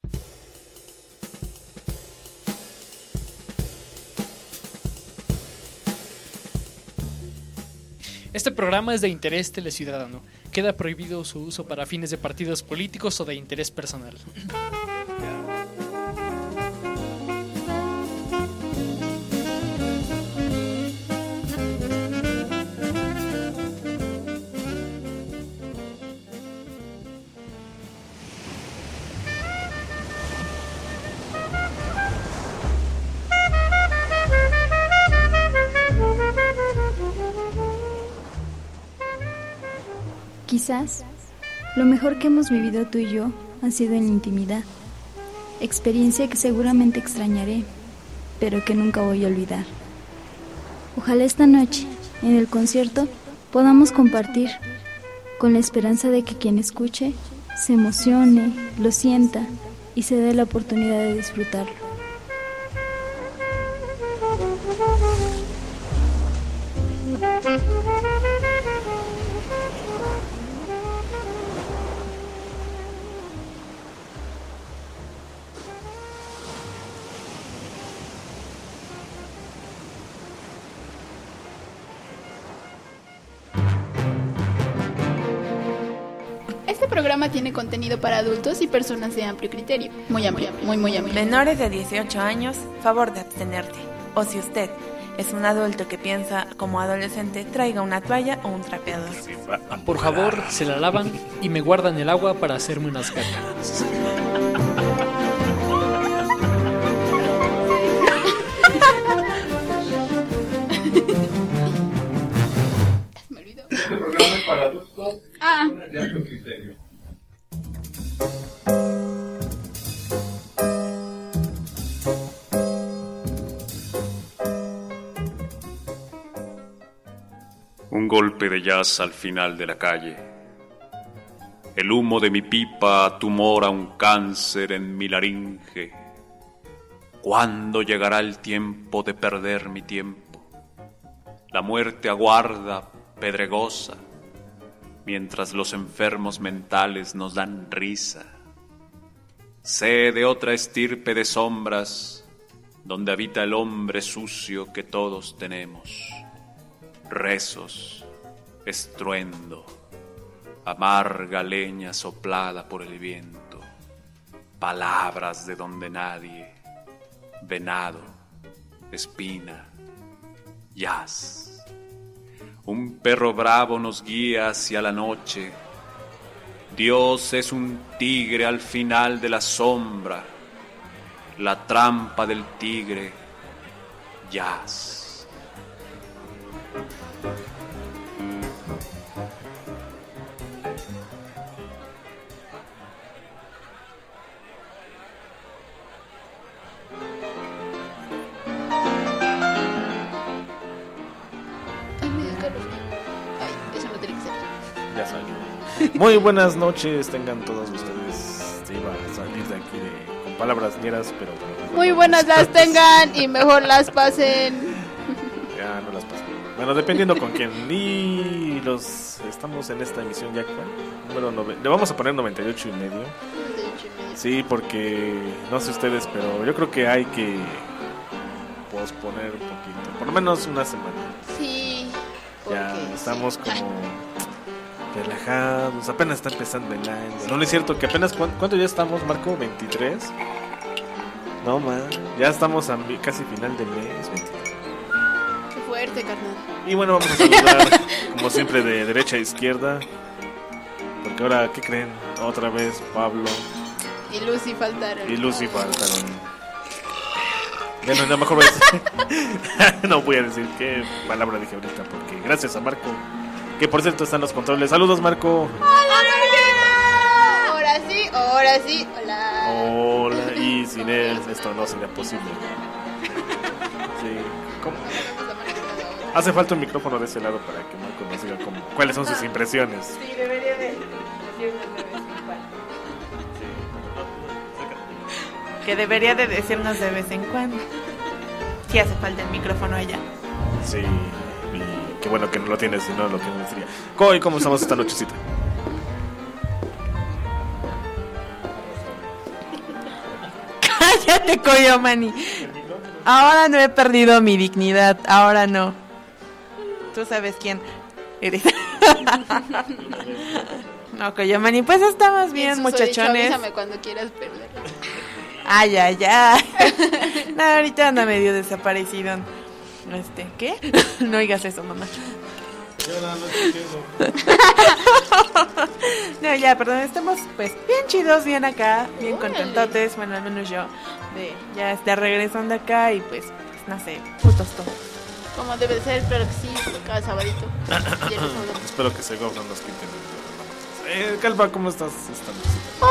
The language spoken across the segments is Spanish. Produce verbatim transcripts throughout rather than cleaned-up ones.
Este programa es de interés teleciudadano. Queda prohibido su uso para fines de partidos políticos o de interés personal. Quizás lo mejor que hemos vivido tú y yo ha sido en la intimidad, experiencia que seguramente extrañaré, pero que nunca voy a olvidar. Ojalá esta noche, en el concierto, podamos compartir, con la esperanza de que quien escuche se emocione, lo sienta y se dé la oportunidad de disfrutarlo. Este programa tiene contenido para adultos y personas de amplio criterio. Muy amplio, muy, muy amplio. Menores de dieciocho años, favor de abstenerte. O si usted es un adulto que piensa como adolescente, traiga una toalla o un trapeador. Por favor, se la lavan y me guardan el agua para hacerme unas cacas. Me olvidó. Este programa es para adultos Ah. de amplio criterio. Un golpe de jazz al final de la calle. El humo de mi pipa tumora un cáncer en mi laringe. ¿Cuándo llegará el tiempo de perder mi tiempo? La muerte aguarda, pedregosa, mientras los enfermos mentales nos dan risa. Sé de otra estirpe de sombras, donde habita el hombre sucio que todos tenemos. Rezos, estruendo, amarga leña soplada por el viento, palabras de donde nadie, venado, espina, jazz. Un perro bravo nos guía hacia la noche. Dios es un tigre al final de la sombra, la trampa del tigre, jazz. Ay, me dio calor. Ay, eso no tiene que ser. Ya salió. Muy buenas noches tengan todos ustedes. Se iba a salir de aquí de, con palabras ñeras, pero bueno, Muy buenas las tengan y mejor las pasen. ya no las paso. Bueno, dependiendo con quién. Y los estamos en esta emisión ya cuál número nove... le vamos a poner noventa y ocho y medio. Sí, porque no sé ustedes, pero yo creo que hay que posponer un poquito, por lo menos una semana. Sí. Ya porque estamos sí. como relajados, apenas está empezando el año. No, no es cierto que apenas ¿cuánto, cuánto ya estamos, Marco? ¿veintitrés? No, man, ya estamos a mi- casi final del mes. veintitrés. Qué fuerte, carnal. Y bueno, vamos a saludar como siempre de derecha a izquierda, porque ahora, ¿qué creen? Otra vez Pablo Y Lucy faltaron. y Lucy faltaron. Bueno, no, mejor voy a decir no voy a decir qué palabra dije ahorita, porque gracias a Marco, que por cierto están los controles. Saludos, Marco. ¡Hola, Marquera! Ahora sí, ahora sí. Hola. Hola, y sin él esto no sería posible. Sí, ¿cómo? Hace falta un micrófono de ese lado para que Marco nos diga cómo, cuáles son sus impresiones. Sí, debería de decirnos de vez en cuando. Que debería de decirnos de vez en cuando. Si hace falta el micrófono allá. Sí, y qué bueno que no lo tienes, si no lo tienes diría. ¿Cómo, ¿Cómo estamos esta nochecita? Cállate, Coyomani. Ahora no he perdido mi dignidad. Ahora no. Tú sabes quién eres. No, Coyomani, pues estamos bien, Jesús, muchachones. Dicho, avísame cuando quieras perder. Ay, ay, ay. No, ahorita anda medio desaparecido. Este, ¿qué? No oigas eso, mamá. Yo nada más escuché eso. No, ya, perdón, estamos pues bien chidos, bien acá, bien contentotes, bueno, al menos yo, de ya estar regresando acá y pues, pues no sé, putos todos. Como debe ser, pero que sí, cada sabadito. Y el sábado. Espero que se gobran los quinten. Eh, Calva, ¿cómo estás esta noche?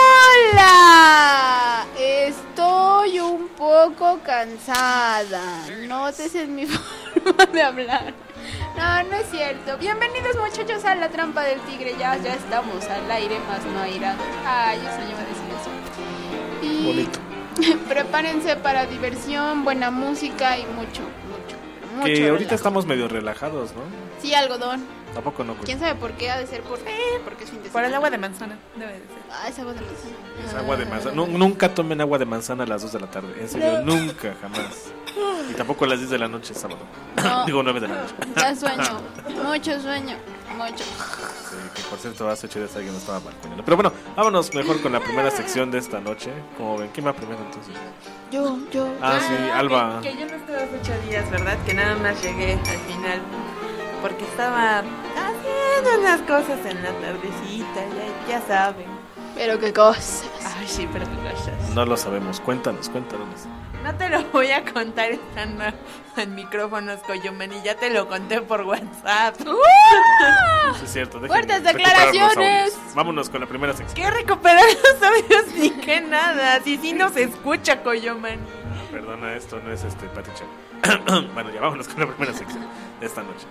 ¡Hola! Estoy un poco cansada. Nótese en mi forma de hablar. No, no es cierto. Bienvenidos, muchachos, a La Trampa del Tigre. Ya, ya estamos al aire, más no airado. Ay, eso yo iba a decir eso. Y bonito. prepárense para diversión, buena música y mucho, mucho, mucho Que ahorita relajo. estamos medio relajados, ¿no? Sí, algodón. Tampoco no. ¿Quién sabe por qué? Ha de ser por... porque es fin de Por semana. el agua de manzana, debe de ser. Ah, es agua de manzana. Es agua de manzana. Nu- nunca tomen agua de manzana a las dos de la tarde. En serio, No. nunca, jamás. Y tampoco a las diez de la noche sábado. No. Digo nueve de la noche. Ya sueño, mucho sueño, mucho. Sí, que por cierto, hace ocho días alguien nos estaba balconeando. Pero bueno, vámonos mejor con la primera sección de esta noche. Como ven, ¿quién va primero entonces? Yo, yo. Ah, sí, Alba. Que, que yo no estuve hace ocho días, ¿verdad? Que nada más llegué al final. Porque estaba haciendo unas cosas en la tardecita, ya, ya saben. Pero qué cosas. Ay, sí, pero qué cosas. No lo sabemos. Cuéntanos, cuéntanos. No te lo voy a contar estando en micrófonos, Coyomani, ya te lo conté por WhatsApp. Sí, es cierto. déjenme Fuertes recuperar los declaraciones. audios. Vámonos con la primera sección. ¿Qué recuperar los audios ni qué nada? Si sí nos escucha, Coyomani. Perdona, esto no es este Paticha. Bueno, ya vámonos con la primera sección de esta noche.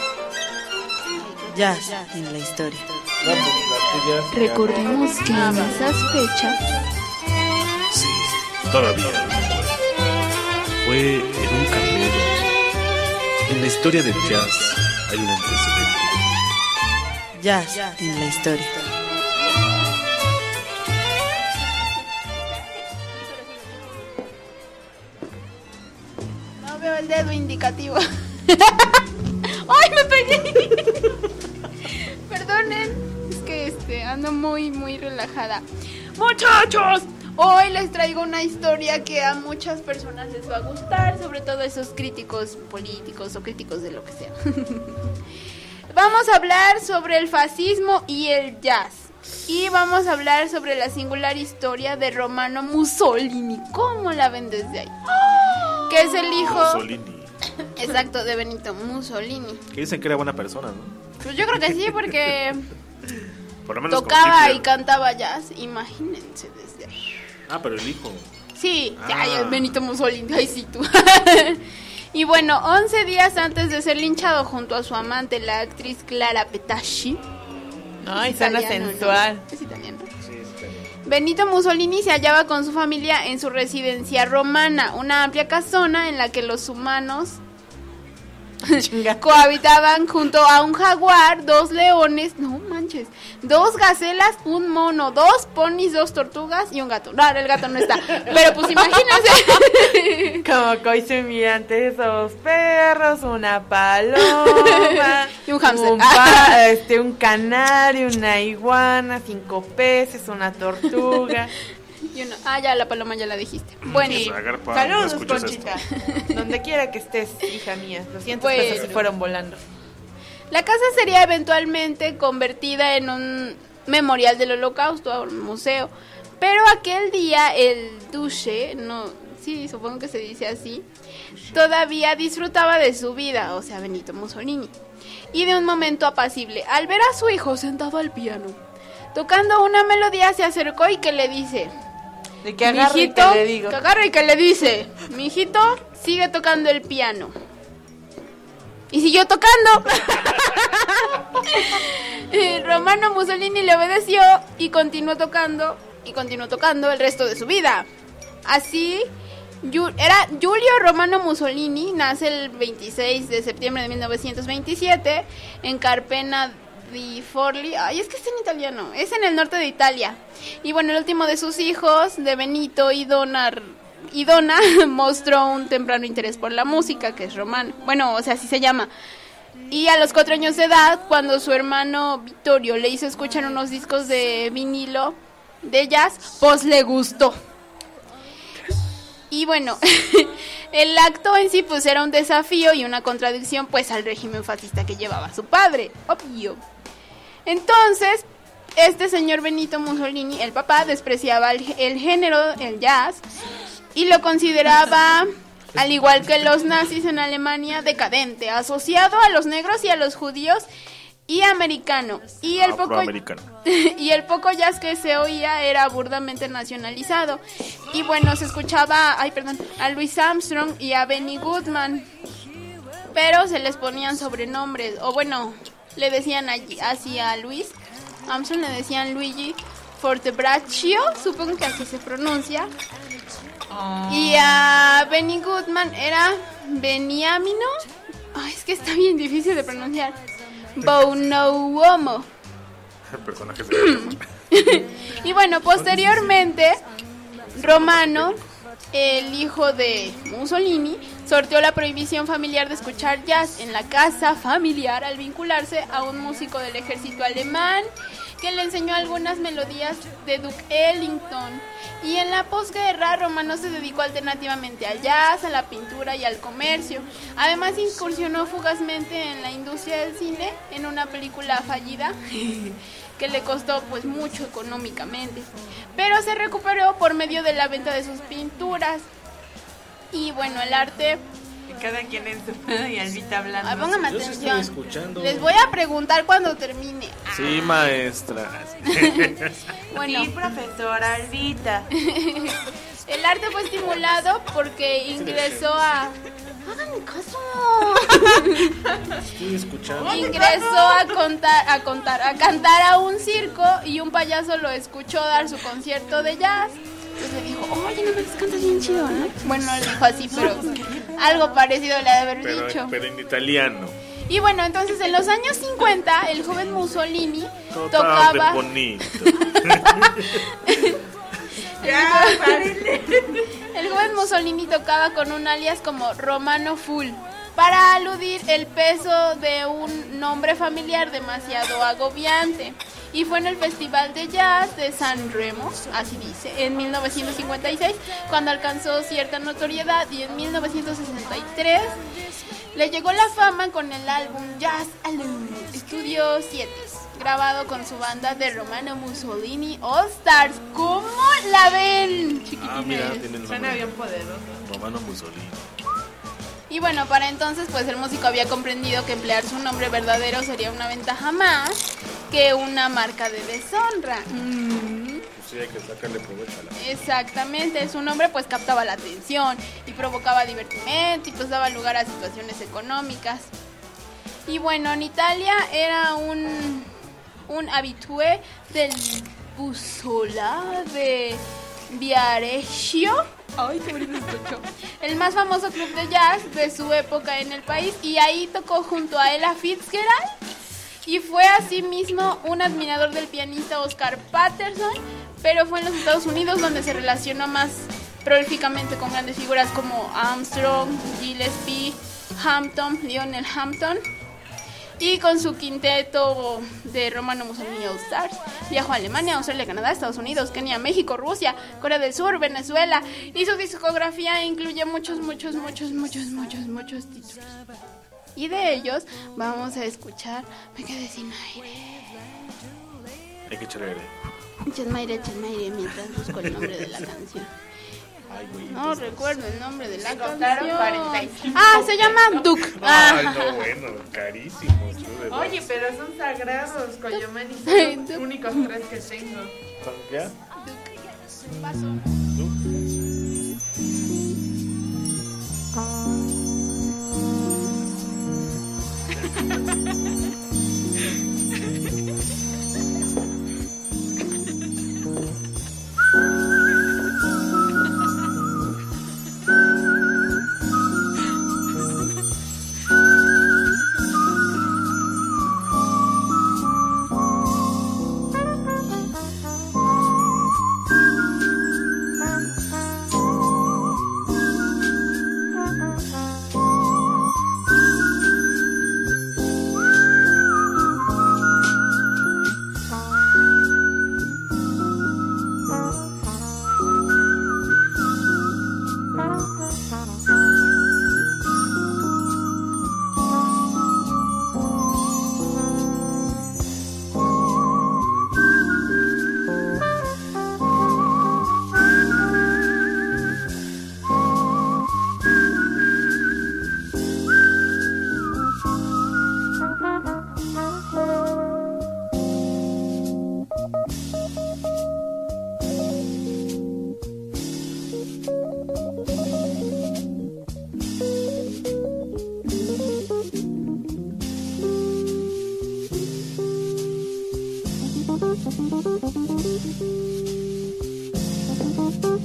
Jazz en la historia. Recordemos que en esas fechas Sí, todavía. Fue en un carnero. En la historia del jazz hay un antecedente. Jazz en la historia. no veo el dedo indicativo. ¡Ay, me pegué! Perdonen, es que este ando muy, muy relajada. Muchachos, hoy les traigo una historia que a muchas personas les va a gustar, sobre todo esos críticos políticos o críticos de lo que sea. Vamos a hablar sobre el fascismo y el jazz. Y vamos a hablar sobre la singular historia de Romano Mussolini. ¿Cómo la ven desde ahí? Que es el hijo... Mussolini. Exacto, de Benito Mussolini. Que dicen que era buena persona, ¿no? Pues yo creo que sí, porque Por lo menos tocaba como y Hitler. cantaba jazz. Imagínense desde ahí. Ah, pero el hijo. Sí, Ah. ay, el Benito Mussolini, ay sí tú. Y bueno, once días antes de ser linchado junto a su amante, la actriz Clara Petacci. Ay, Es suena italiano, ¿no? sensual. Es italiano. Sí, sí. Benito Mussolini se hallaba con su familia en su residencia romana, una amplia casona en la que los humanos Chinga. cohabitaban junto a un jaguar, dos leones, no manches, dos gacelas, un mono, dos ponis, dos tortugas y un gato. No, el gato no está, pero pues imagínense. Como coise mirante esos perros, una paloma Y un hámster. un, pa- este, un canario, una iguana, cinco peces, una tortuga. Y uno, ah, ya, la paloma ya la dijiste. Bueno, Pues, agarpa, Saludos, no escuches Conchita. Donde quiera que estés, hija mía. Los cientos Bueno. pesos se fueron volando. la casa sería eventualmente convertida en un memorial del Holocausto, un museo. Pero aquel día el duce, no, sí, supongo que se dice así, todavía disfrutaba de su vida, o sea, Benito Mussolini, y de un momento apacible. Al ver a su hijo sentado al piano, tocando una melodía, se acercó y que le dice... De que agarre y que Mijito, le digo. que agarre y que le dice, mijito, sigue tocando el piano. Y siguió tocando. Eh, Romano Mussolini le obedeció y continuó tocando y continuó tocando el resto de su vida. Así, Yu- era Giulio Romano Mussolini, nace el veintiséis de septiembre de mil novecientos veintisiete en Carpena di Forlì. Ay, es que está en italiano. Es en el norte de Italia. Y bueno, el último de sus hijos, de Benito y Donna, y Donna mostró un temprano interés por la música, que es romano. Bueno, o sea, así se llama. Y a los cuatro años de edad, cuando su hermano Vittorio le hizo escuchar unos discos de vinilo de jazz, pues le gustó. Y bueno, el acto en sí pues era un desafío y una contradicción pues al régimen fascista que llevaba su padre, obvio. Entonces, este señor Benito Mussolini, el papá, despreciaba el, el género, el jazz, y lo consideraba, al igual que los nazis en Alemania, decadente, asociado a los negros y a los judíos y americano. Y el poco y el poco jazz que se oía era burdamente nacionalizado. Y bueno, se escuchaba, ay, perdón, a Louis Armstrong y a Benny Goodman, pero se les ponían sobrenombres, o bueno, le decían allí, así a Louis Armstrong le decían Luigi Fortebraccio, supongo que así se pronuncia. Oh. Y a Benny Goodman era Beniamino. Ay, es que está bien difícil de pronunciar. Bonowomo. Personajes de Y bueno, posteriormente, Romano, el hijo de Mussolini, sorteó la prohibición familiar de escuchar jazz en la casa familiar al vincularse a un músico del ejército alemán que le enseñó algunas melodías de Duke Ellington. Y en la posguerra, Romano se dedicó alternativamente al jazz, a la pintura y al comercio. Además, incursionó fugazmente en la industria del cine en una película fallida que le costó pues mucho económicamente, pero se recuperó por medio de la venta de sus pinturas. Y bueno, el arte... Cada quien en su pedo y Albita hablando. Ah, póngame Yo sí atención. estoy escuchando. Les voy a preguntar cuando termine. Sí, maestra. Bueno, sí, profesora Albita. El arte fue estimulado porque ingresó a... ¡Háganme caso! Estoy escuchando. Ingresó a contar, a contar, a cantar a un circo y un payaso lo escuchó dar su concierto de jazz. Entonces le dijo, oye, no me cantas bien chido, ¿no? Bueno, no le dijo así, pero algo parecido le ha de haber pero, dicho. Pero en italiano. Y bueno, entonces en los años cincuenta, el joven Mussolini Total tocaba... bonito. Ya, párenle. El joven Mussolini tocaba con un alias como Romano Full, para aludir el peso de un nombre familiar demasiado agobiante. Y fue en el Festival de Jazz de San Remo, así dice, en mil novecientos cincuenta y seis, cuando alcanzó cierta notoriedad, y en mil novecientos sesenta y tres le llegó la fama con el álbum Jazz Alone, Estudio siete, grabado con su banda de Romano Mussolini All Stars. ¿Cómo la ven, chiquitines? Ah, mira, tiene el Suena nombre. bien poderoso. Romano Mussolini. Y bueno, para entonces pues el músico había comprendido que emplear su nombre verdadero sería una ventaja más que una marca de deshonra. Mm. Pues sí, hay que sacarle provecho a la... Exactamente, su nombre pues captaba la atención y provocaba divertimento y pues daba lugar a situaciones económicas. Y bueno, en Italia era un, un habitué del Bussola de Viareggio. Ay, qué bonito escuchó. El más famoso club de jazz de su época en el país, y ahí tocó junto a Ella Fitzgerald y fue asimismo un admirador del pianista Oscar Peterson, pero fue en los Estados Unidos donde se relacionó más prolíficamente con grandes figuras como Armstrong, Gillespie, Hampton, Lionel Hampton. Y con su quinteto de Romano Mussolini All Stars viajó a Alemania, Australia, Canadá, Estados Unidos, Kenia, México, Rusia, Corea del Sur, Venezuela. Y su discografía incluye muchos, muchos, muchos, muchos, muchos, muchos títulos. Y de ellos vamos a escuchar Me quedé sin aire. Hay que echarle aire. Echenme aire, echenme aire mientras busco el nombre de la canción. No recuerdo el nombre de la Contaron canción. cuarenta y cinco. Ah, se llama Duke. Ay, Ah. no, bueno, carísimo. Oye, pero son sagrados, Coyomani, son Ay, los tú- únicos tres que tengo. ¿Son qué? Paso.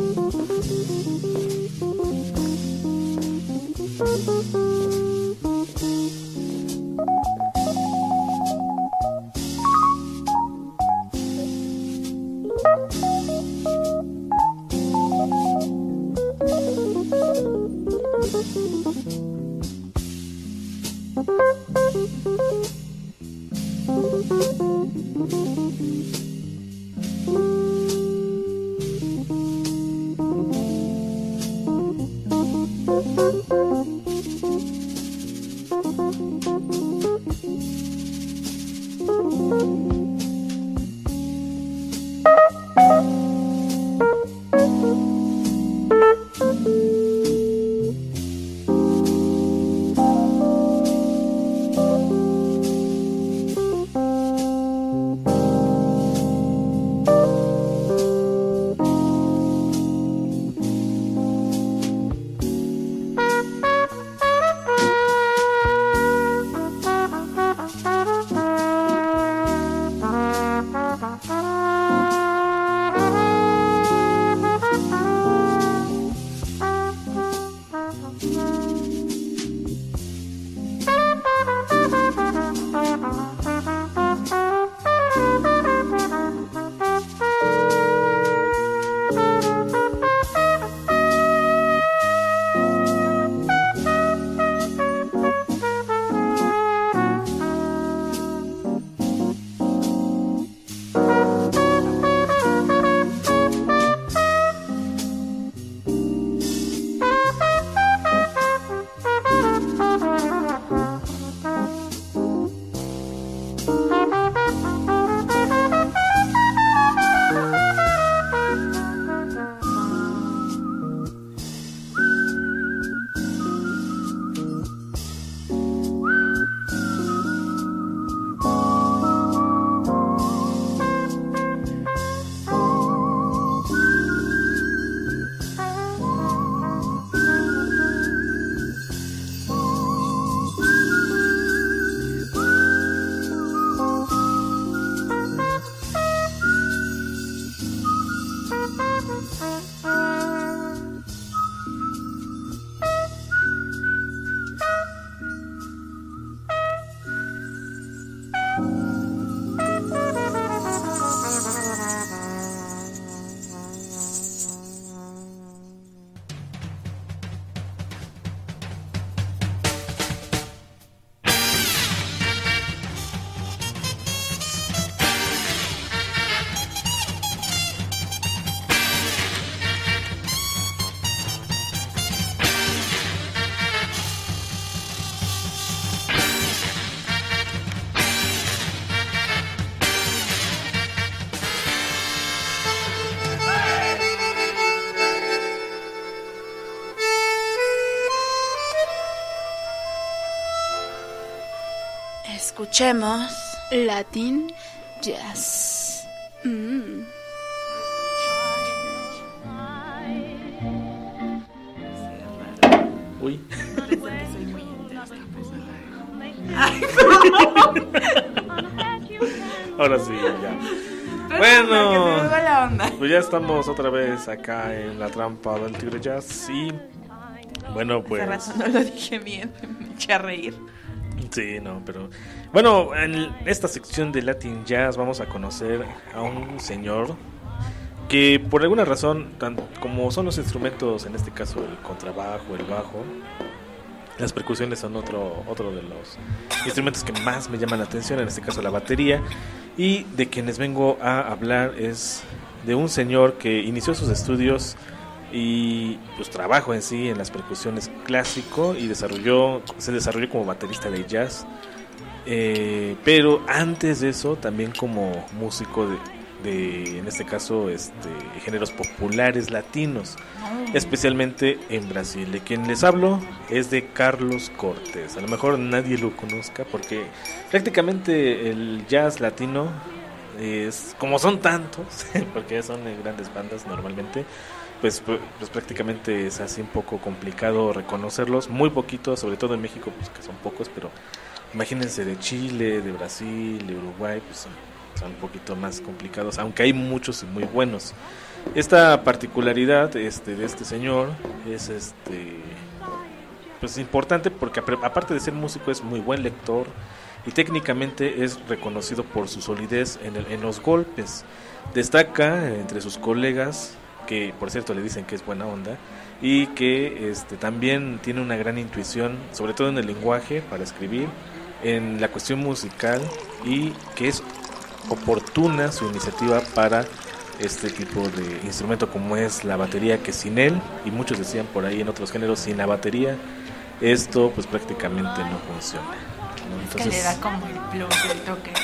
Escuchemos Latin Jazz. Mm. Uy. Ahora sí, ya. Bueno, la onda. pues ya estamos otra vez acá en la trampa del Tigre Jazz y bueno, pues Hace rato no lo dije bien, me eché a reír. sí, no, pero bueno, en esta sección de Latin Jazz vamos a conocer a un señor que por alguna razón, tan como son los instrumentos, en este caso el contrabajo, el bajo, las percusiones son otro otro de los instrumentos que más me llaman la atención, en este caso la batería, y de quienes vengo a hablar es de un señor que inició sus estudios y pues trabajo en sí en las percusiones clásico y desarrolló se desarrolló como baterista de jazz, eh, pero antes de eso también como músico de, de en este caso este géneros populares latinos, especialmente en Brasil. De quien les hablo es de Carlos Cortés. A lo mejor nadie lo conozca porque prácticamente el jazz latino es como son tantos porque son grandes bandas normalmente. Pues, pues prácticamente es así un poco complicado reconocerlos, muy poquitos, sobre todo en México, pues que son pocos, pero imagínense de Chile, de Brasil, de Uruguay, pues son, son un poquito más complicados, aunque hay muchos y muy buenos. Esta particularidad este, de este señor es este pues importante porque aparte de ser músico es muy buen lector y técnicamente es reconocido por su solidez en, el, en los golpes. Destaca entre sus colegas, que por cierto le dicen que es buena onda, y que este, también tiene una gran intuición, sobre todo en el lenguaje para escribir, en la cuestión musical, y que es oportuna su iniciativa para este tipo de instrumento como es la batería, que sin él, y muchos decían por ahí en otros géneros, sin la batería esto pues prácticamente no funciona, ¿no? Entonces, es que le da como el plus, el toque.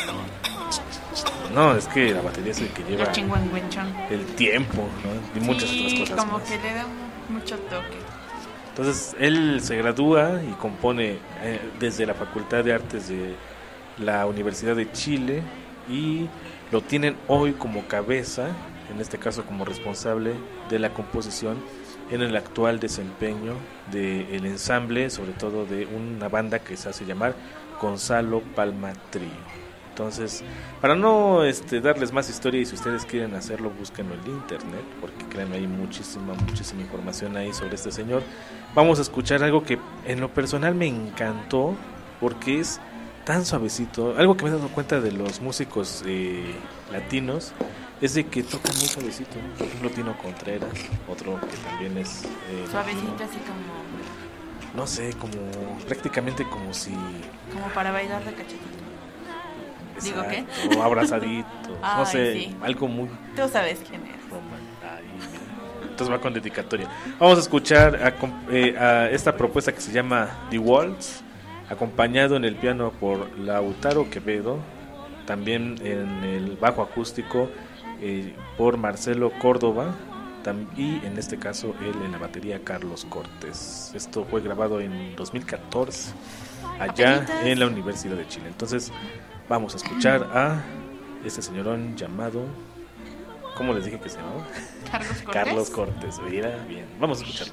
No, es que la batería es el que lleva el tiempo, ¿no? Y muchas sí, otras cosas como más. que le da mucho toque. Entonces él se gradúa y compone eh, desde la Facultad de Artes de la Universidad de Chile, y lo tienen hoy como cabeza, en este caso como responsable de la composición en el actual desempeño del ensamble, sobre todo de una banda que se hace llamar Gonzalo Palma Trío. Entonces, para no este, darles más historia, y si ustedes quieren hacerlo, búsquenlo en internet, porque créanme, hay muchísima, muchísima información ahí sobre este señor. Vamos a escuchar algo que en lo personal me encantó, porque es tan suavecito. Algo que me he dado cuenta de los músicos eh, latinos es de que tocan muy suavecito, ¿no? Por ejemplo, Tino Contreras, otro que también es eh, suavecito, latino. así como... No sé, como prácticamente como si... Como para bailar de cachetito. ¿Digo qué? O abrazadito, Ay, no sé, sí. algo muy... Tú sabes quién es. Ay, mira. Entonces va con dedicatoria. Vamos a escuchar a, eh, a esta propuesta que se llama The Waltz, acompañado en el piano por Lautaro Quevedo, también en el bajo acústico eh, por Marcelo Córdoba, tam- y en este caso él en la batería, Carlos Cortés. Esto fue grabado en dos mil catorce allá Apenitas. en la Universidad de Chile. Entonces vamos a escuchar a este señorón llamado, ¿cómo les dije que se llamaba? Carlos Cortés. Carlos Cortés. Mira, bien, vamos a escucharlo.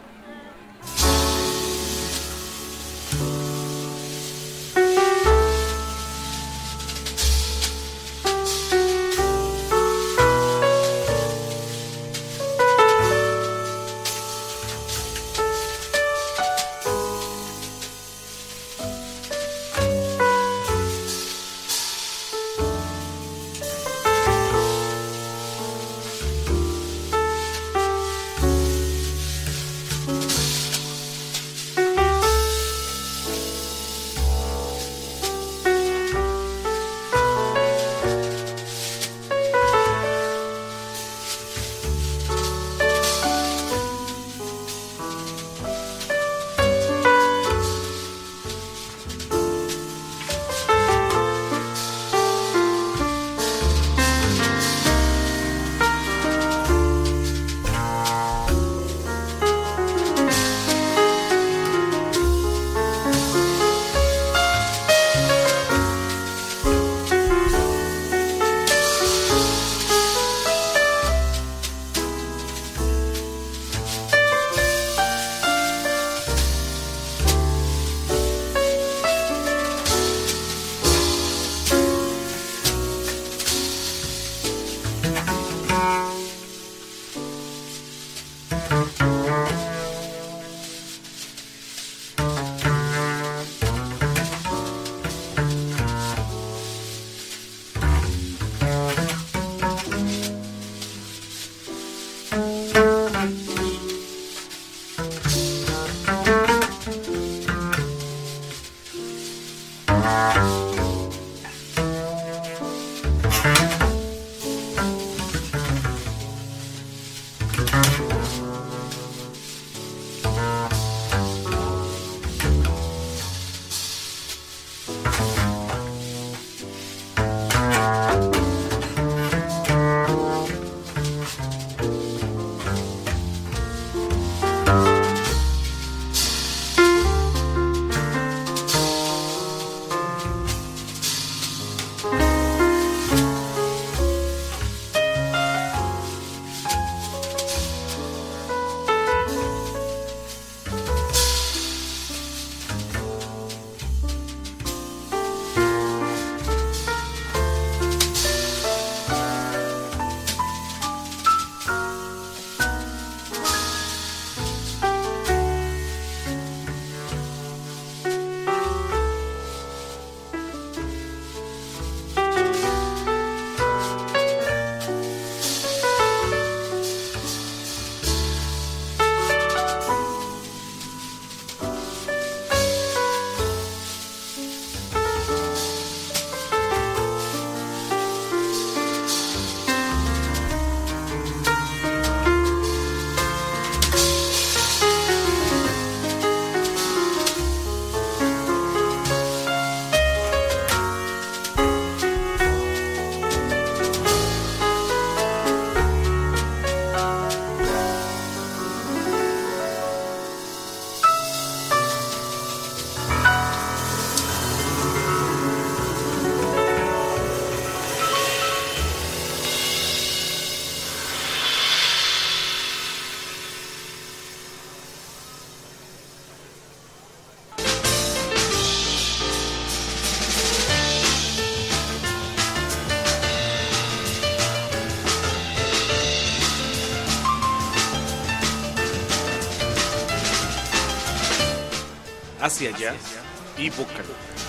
hacia jazz y vocal.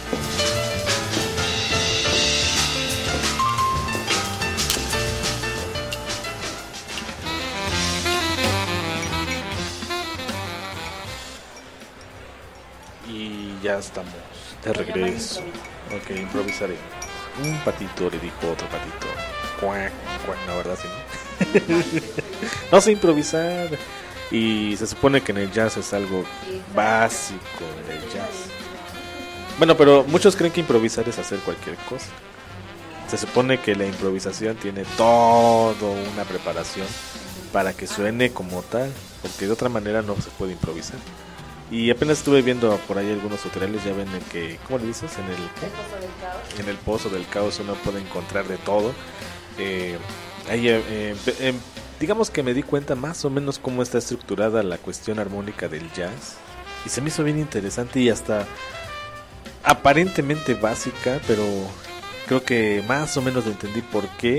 Y ya estamos de regreso. Ok, improvisaré. Un patito le dijo otro patito. Cuac, cuac, la verdad sí, ¿no? No sé improvisar. Y se supone que en el jazz es algo básico del jazz. Bueno, pero muchos creen que improvisar es hacer cualquier cosa. Se supone que la improvisación tiene todo una preparación para que suene como tal, porque de otra manera no se puede improvisar. Y apenas estuve viendo por ahí algunos tutoriales, ya ven que, ¿cómo le dices? En el, El pozo del caos. en el pozo del caos uno puede encontrar de todo. Eh, ahí, eh, eh, digamos que me di cuenta más o menos cómo está estructurada la cuestión armónica del jazz. Y se me hizo bien interesante y hasta aparentemente básica, pero creo que más o menos lo entendí por qué.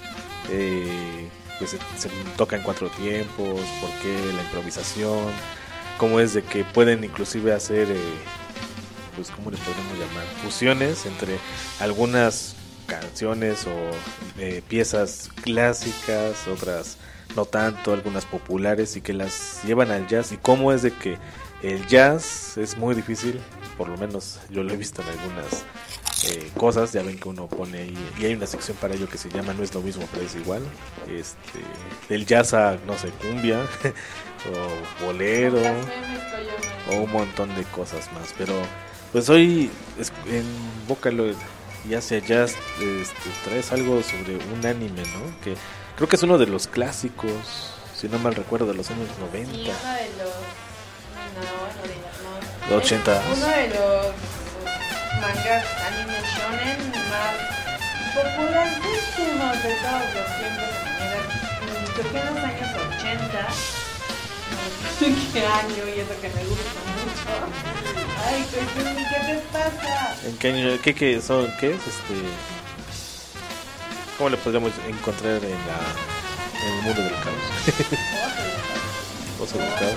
Eh, pues se, se toca en cuatro tiempos, por qué la improvisación, cómo es de que pueden inclusive hacer, eh, pues cómo les podemos llamar, fusiones entre algunas canciones o eh, piezas clásicas, otras no tanto, algunas populares, y que las llevan al jazz. Y cómo es de que el jazz es muy difícil, por lo menos yo lo he visto en algunas eh, cosas, ya ven que uno pone ahí, y hay una sección para ello que se llama No es lo mismo pero es igual, este, del jazz a, no sé, cumbia o bolero o un montón de cosas más. Pero pues hoy en Vocaloid y hacia jazz este, traes algo sobre un anime, ¿no? Que creo que es uno de los clásicos, si no mal recuerdo, de los años noventa. Sí, uno de los... No, no, no, Los ochenta. Es uno de los mangas anime shonen más popularísimos de todos los tiempos. Surgió en los años ochenta. No sé qué año, y eso que me gusta mucho. Ay, Koizumi, ¿qué te pasa? ¿En qué año? ¿Qué, qué son? ¿Qué es? Este, ¿cómo le podríamos encontrar en, la, en el mundo del caos? Pozo del caos.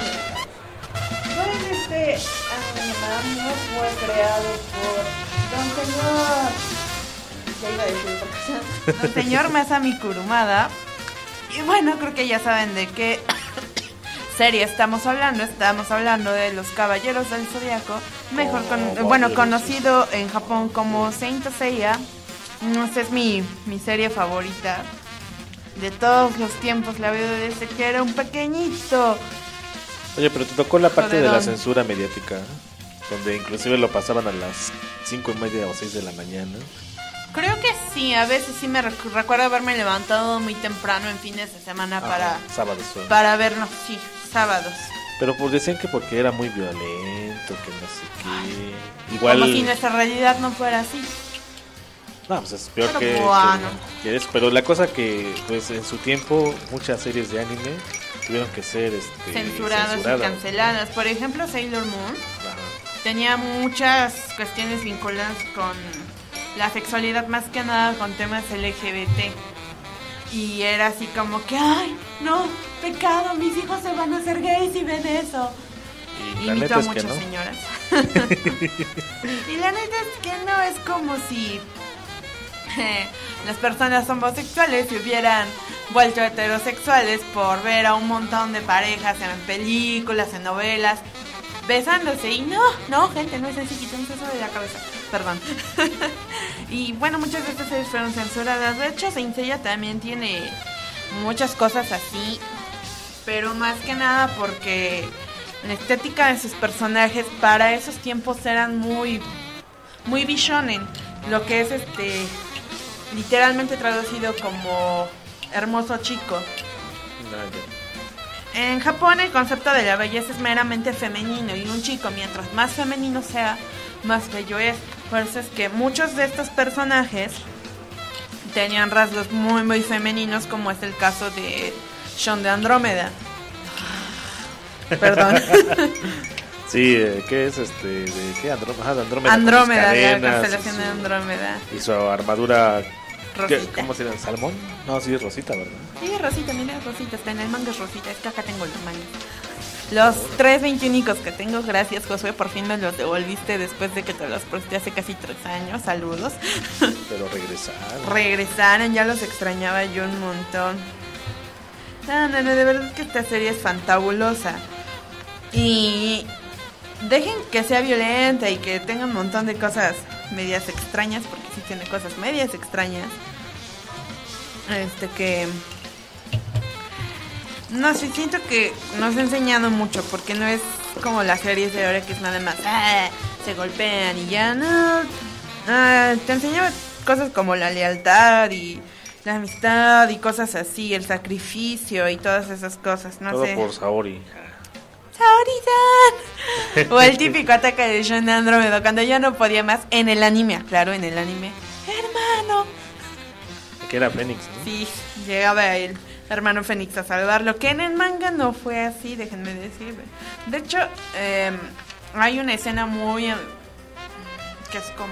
Pues este anime fue creado por Don Señor. Ya iba a decir otra cosa. Don Señor Masami Kurumada. Y bueno, creo que ya saben de qué serie estamos hablando. Estamos hablando de los Caballeros del Zodiaco, mejor con, Oh, bueno, Caballeros. conocido en Japón como Saint Seiya. Esta es mi, mi serie favorita de todos los tiempos. La veo desde que era un pequeñito. Oye, pero te tocó la parte de la Jodedón. censura mediática, donde inclusive lo pasaban a las cinco y media o seis de la mañana. Creo que sí, a veces sí me recu- recuerdo haberme levantado muy temprano en fines de semana para, Ajá, sábados son. para verlo, sí, sábados. Pero pues decían que porque era muy violento, que no sé qué. Igual. Como si nuestra realidad no fuera así. No, pues es peor Pero que, bueno. que, que es. Pero la cosa que, pues en su tiempo, muchas series de anime tuvieron que ser este, Censuradas, censuradas. y canceladas. Por ejemplo, Sailor Moon Ajá. tenía muchas cuestiones vinculadas con la sexualidad, más que nada con temas L G B T. Y era así como que, ay, no, pecado, mis hijos se van a hacer gays y ven eso. Y la Imitó neta a es que muchas no. señoras. Y la neta es que no, es como si eh, las personas homosexuales se hubieran vuelto heterosexuales por ver a un montón de parejas en películas, en novelas, besándose. Y no, no, gente, no es así, quítense eso de la cabeza. Perdón. Y bueno, muchas de estas series fueron censuradas. De hecho, Saint Seiya también tiene muchas cosas así, pero más que nada porque la estética de sus personajes para esos tiempos eran muy muy bishonen, lo que es este literalmente traducido como hermoso chico. No, En Japón el concepto de la belleza es meramente femenino, y un chico mientras más femenino sea, más bello es. Por eso es que muchos de estos personajes tenían rasgos muy muy femeninos, como es el caso de Sean de Andrómeda. Perdón. Sí, eh, ¿qué es este? ¿De qué? Andró- ajá, de Andrómeda. con sus Andrómeda, la cadenas constelación y de su- Andrómeda. Y su armadura. ¿qué- Rosita. ¿Cómo se llama? ¿Salmón? No, sí, es Rosita, ¿verdad? Sí, Rosita, mira, Rosita, está en el manga, es Rosita, es que acá tengo los mangas. Los tres veintiúnicos que tengo, gracias Josué, por fin me los devolviste después de que te los presté hace casi tres años, saludos. Pero regresaron. Regresaron, ya los extrañaba yo un montón. No, no, no, de verdad que esta serie es fantabulosa. Y dejen que sea violenta y que tenga un montón de cosas medias extrañas, porque sí tiene cosas medias extrañas. Este que... No sé, siento que nos ha enseñado mucho, porque no es como las series de ahora que es nada más, ah, se golpean y ya, no. Ah, te enseña cosas como la lealtad y la amistad y cosas así, el sacrificio y todas esas cosas, no Todo sé. por Saori. ¡Saori-san! O el típico ataque de John Andrómeda cuando ya no podía más, en el anime, claro, en el anime. ¡Hermano! Que era Fénix, ¿no? Sí, llegaba el hermano Fénix a salvarlo, que en el manga no fue así, déjenme decir. De hecho, eh, hay una escena muy... que es como...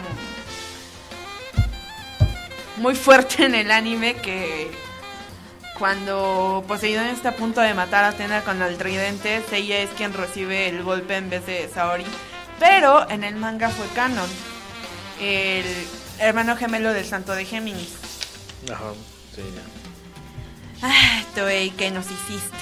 muy fuerte en el anime, que cuando Poseidón está a punto de matar a Athena con el tridente, Seiya es quien recibe el golpe en vez de Saori. Pero en el manga fue canon, el hermano gemelo del santo de Géminis. Ajá, sí, ya. Ah, Toei, ¿qué nos hiciste?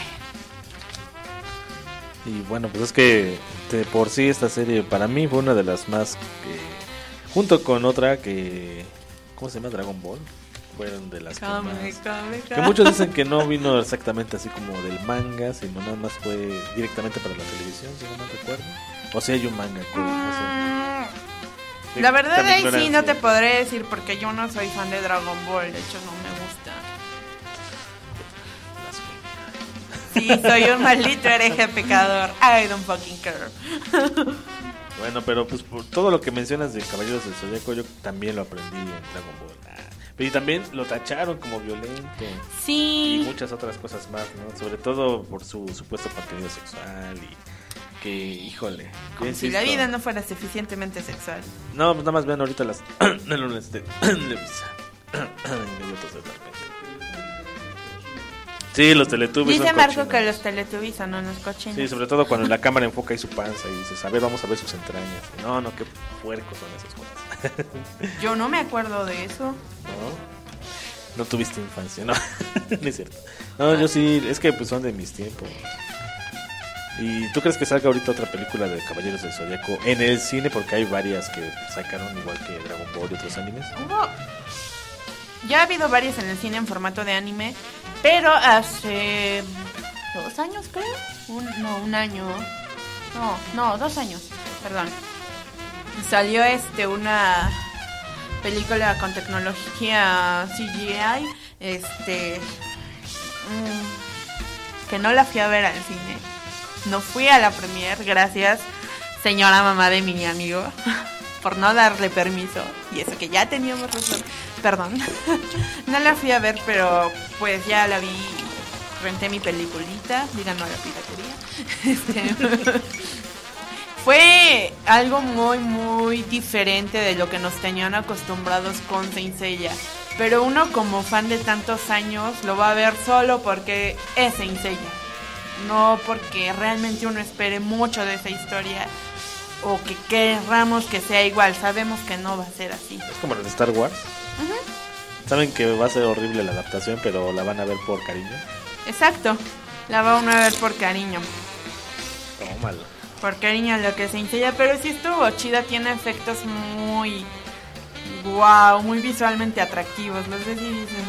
Y bueno, pues es que de por sí esta serie para mí fue una de las más que, junto con otra que, ¿cómo se llama? Dragon Ball. Fueron de las Come, que más... come, come. Que muchos dicen que no vino exactamente así como del manga, sino nada más fue directamente para la televisión, si no mal recuerdo. O sea, hay un manga que... no sé. La verdad También ahí sí ignorancia. no te podré decir, porque yo no soy fan de Dragon Ball, de hecho no me gusta. Sí, soy un maldito hereje pecador. I don't fucking care. Bueno, pero pues por todo lo que mencionas de Caballeros del Zodiaco, yo también lo aprendí en Dragon Ball. Ah, pero y también lo tacharon como violento. Sí. Y muchas otras cosas más, ¿no? Sobre todo por su supuesto contenido sexual y que, híjole. Como yo si la insisto. vida no fuera suficientemente sexual. No, pues nada más vean ahorita las... el lunes de... Sí, los Teletubbies Dice son Marco cochinos. que los Teletubbies son unos cochinos. Sí, sobre todo cuando la cámara enfoca ahí su panza y dices, a ver, vamos a ver sus entrañas. No, no, qué puercos son esas cosas. Yo no me acuerdo de eso. ¿No? No tuviste infancia, no, no es cierto. No, yo sí, es que pues son de mis tiempos. ¿Y tú crees que salga ahorita otra película de Caballeros del Zodiaco en el cine? Porque hay varias que sacaron igual que Dragon Ball y otros animes. Hubo... Ya ha habido varias en el cine en formato de anime, pero hace dos años creo, un, no, un año, no, no, dos años, perdón. Salió este una película con tecnología C G I, este, mmm, que no la fui a ver al cine, no fui a la premier, gracias señora mamá de mi amigo, por no darle permiso, y eso que ya teníamos razón. Perdón, no la fui a ver, pero pues ya la vi, renté mi peliculita, digan no a la piratería. Este, fue algo muy, muy diferente de lo que nos tenían acostumbrados con Saint Seiya. Pero uno como fan de tantos años lo va a ver solo porque es Saint Seiya. No porque realmente uno espere mucho de esa historia o que querramos que sea igual. Sabemos que no va a ser así. Es como las de Star Wars. Uh-huh. Saben que va a ser horrible la adaptación, pero la van a ver por cariño. Exacto, la va uno a ver por cariño. Tómalo. Por cariño lo que se enseña, pero sí estuvo chida, tiene efectos muy wow, muy visualmente atractivos. Los ves y dices,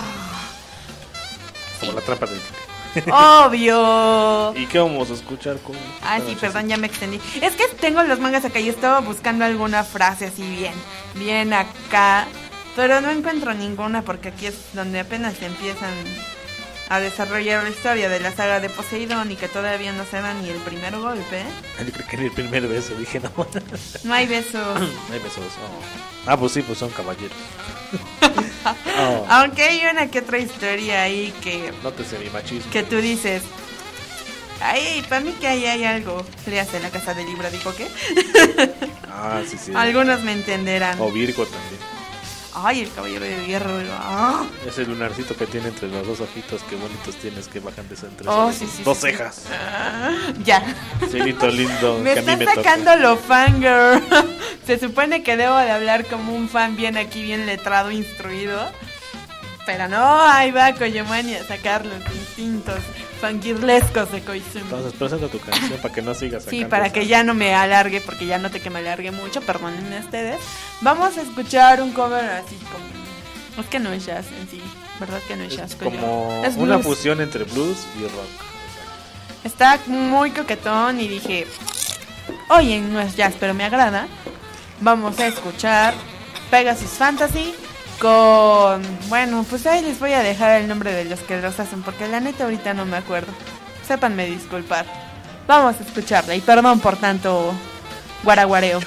oh. Como la trampa del... Obvio. ¿Y qué vamos a escuchar? Con... Ah, sí, perdón, ya me extendí. Es que tengo los mangas acá y estaba buscando alguna frase así bien, bien acá, pero no encuentro ninguna porque aquí es donde apenas se empiezan a desarrollar la historia de la saga de Poseidón y que todavía no se da ni el primer golpe. Yo creo que ni el primer beso, dije no. No hay besos. No hay besos. Oh. Ah, pues sí, pues son caballeros. Oh. Aunque hay una que otra historia ahí que... Nótese mi machismo. Que tú dices... Ay, para mí que ahí hay algo. Léase La Casa del Libro, ¿dijo qué? Ah, sí, sí. Algunos me entenderán. O Virgo también. Ay, el caballero de hierro. Ah. Ese lunarcito que tiene entre los dos ojitos, qué bonitos tienes que bajan de esa entre Oh, esos- sí, sí, dos sí, sí. cejas. Ah, ya. Cielito lindo, Me que a mí están me sacando toca. lo fangirl. Se supone que debo de hablar como un fan bien aquí, bien letrado, instruido. Pero no, ahí va Koyomani a sacar los instintos fangirlescos de Koizumi. Entonces presenta tu canción para que no sigas Sí, sacando para esa- que ya no me alargue, porque ya noté que me alargue mucho, perdónenme ustedes. Vamos a escuchar un cover así como... Es que no es jazz en sí, ¿verdad que no es jazz? Es Koyo? como Es una blues. fusión entre blues y rock. Está muy coquetón y dije, oye, no es jazz, pero me agrada. Vamos a escuchar Pegasus Fantasy con... Bueno, pues ahí les voy a dejar el nombre de los que los hacen, porque la neta ahorita no me acuerdo. Sépanme disculpar. Vamos a escucharla y perdón por tanto guaraguareo.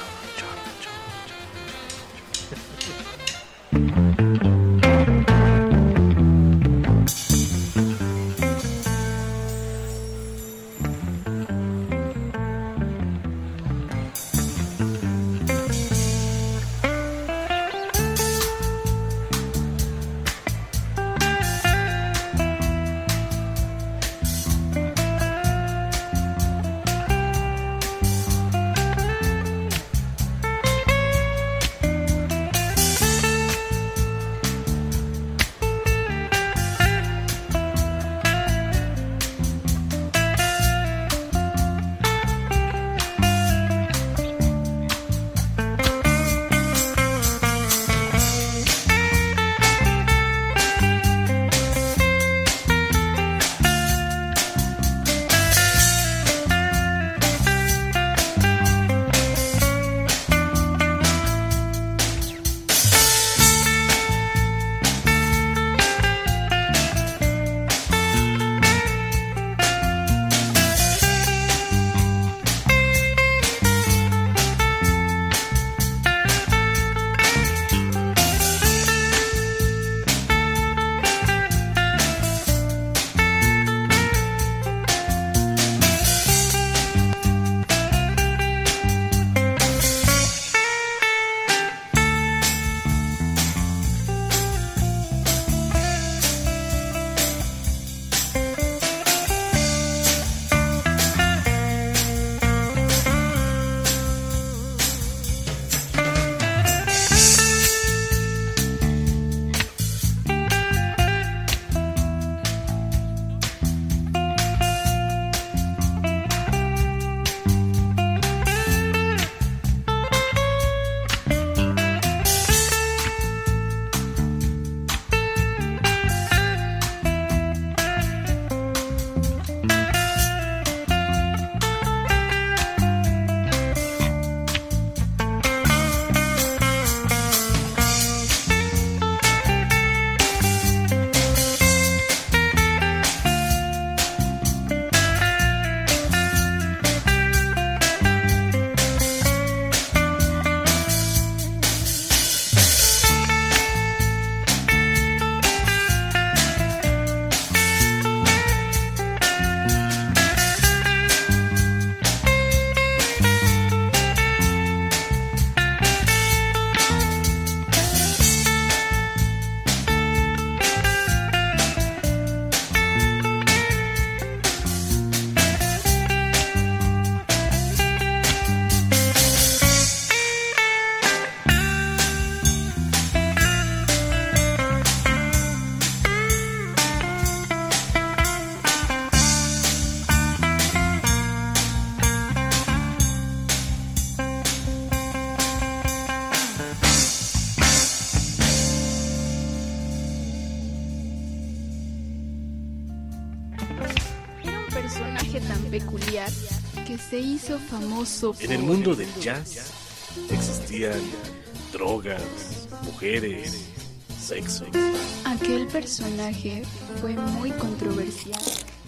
personaje tan peculiar que se hizo famoso por... En el mundo del jazz existían drogas, mujeres, sexo. Aquel personaje fue muy controversial.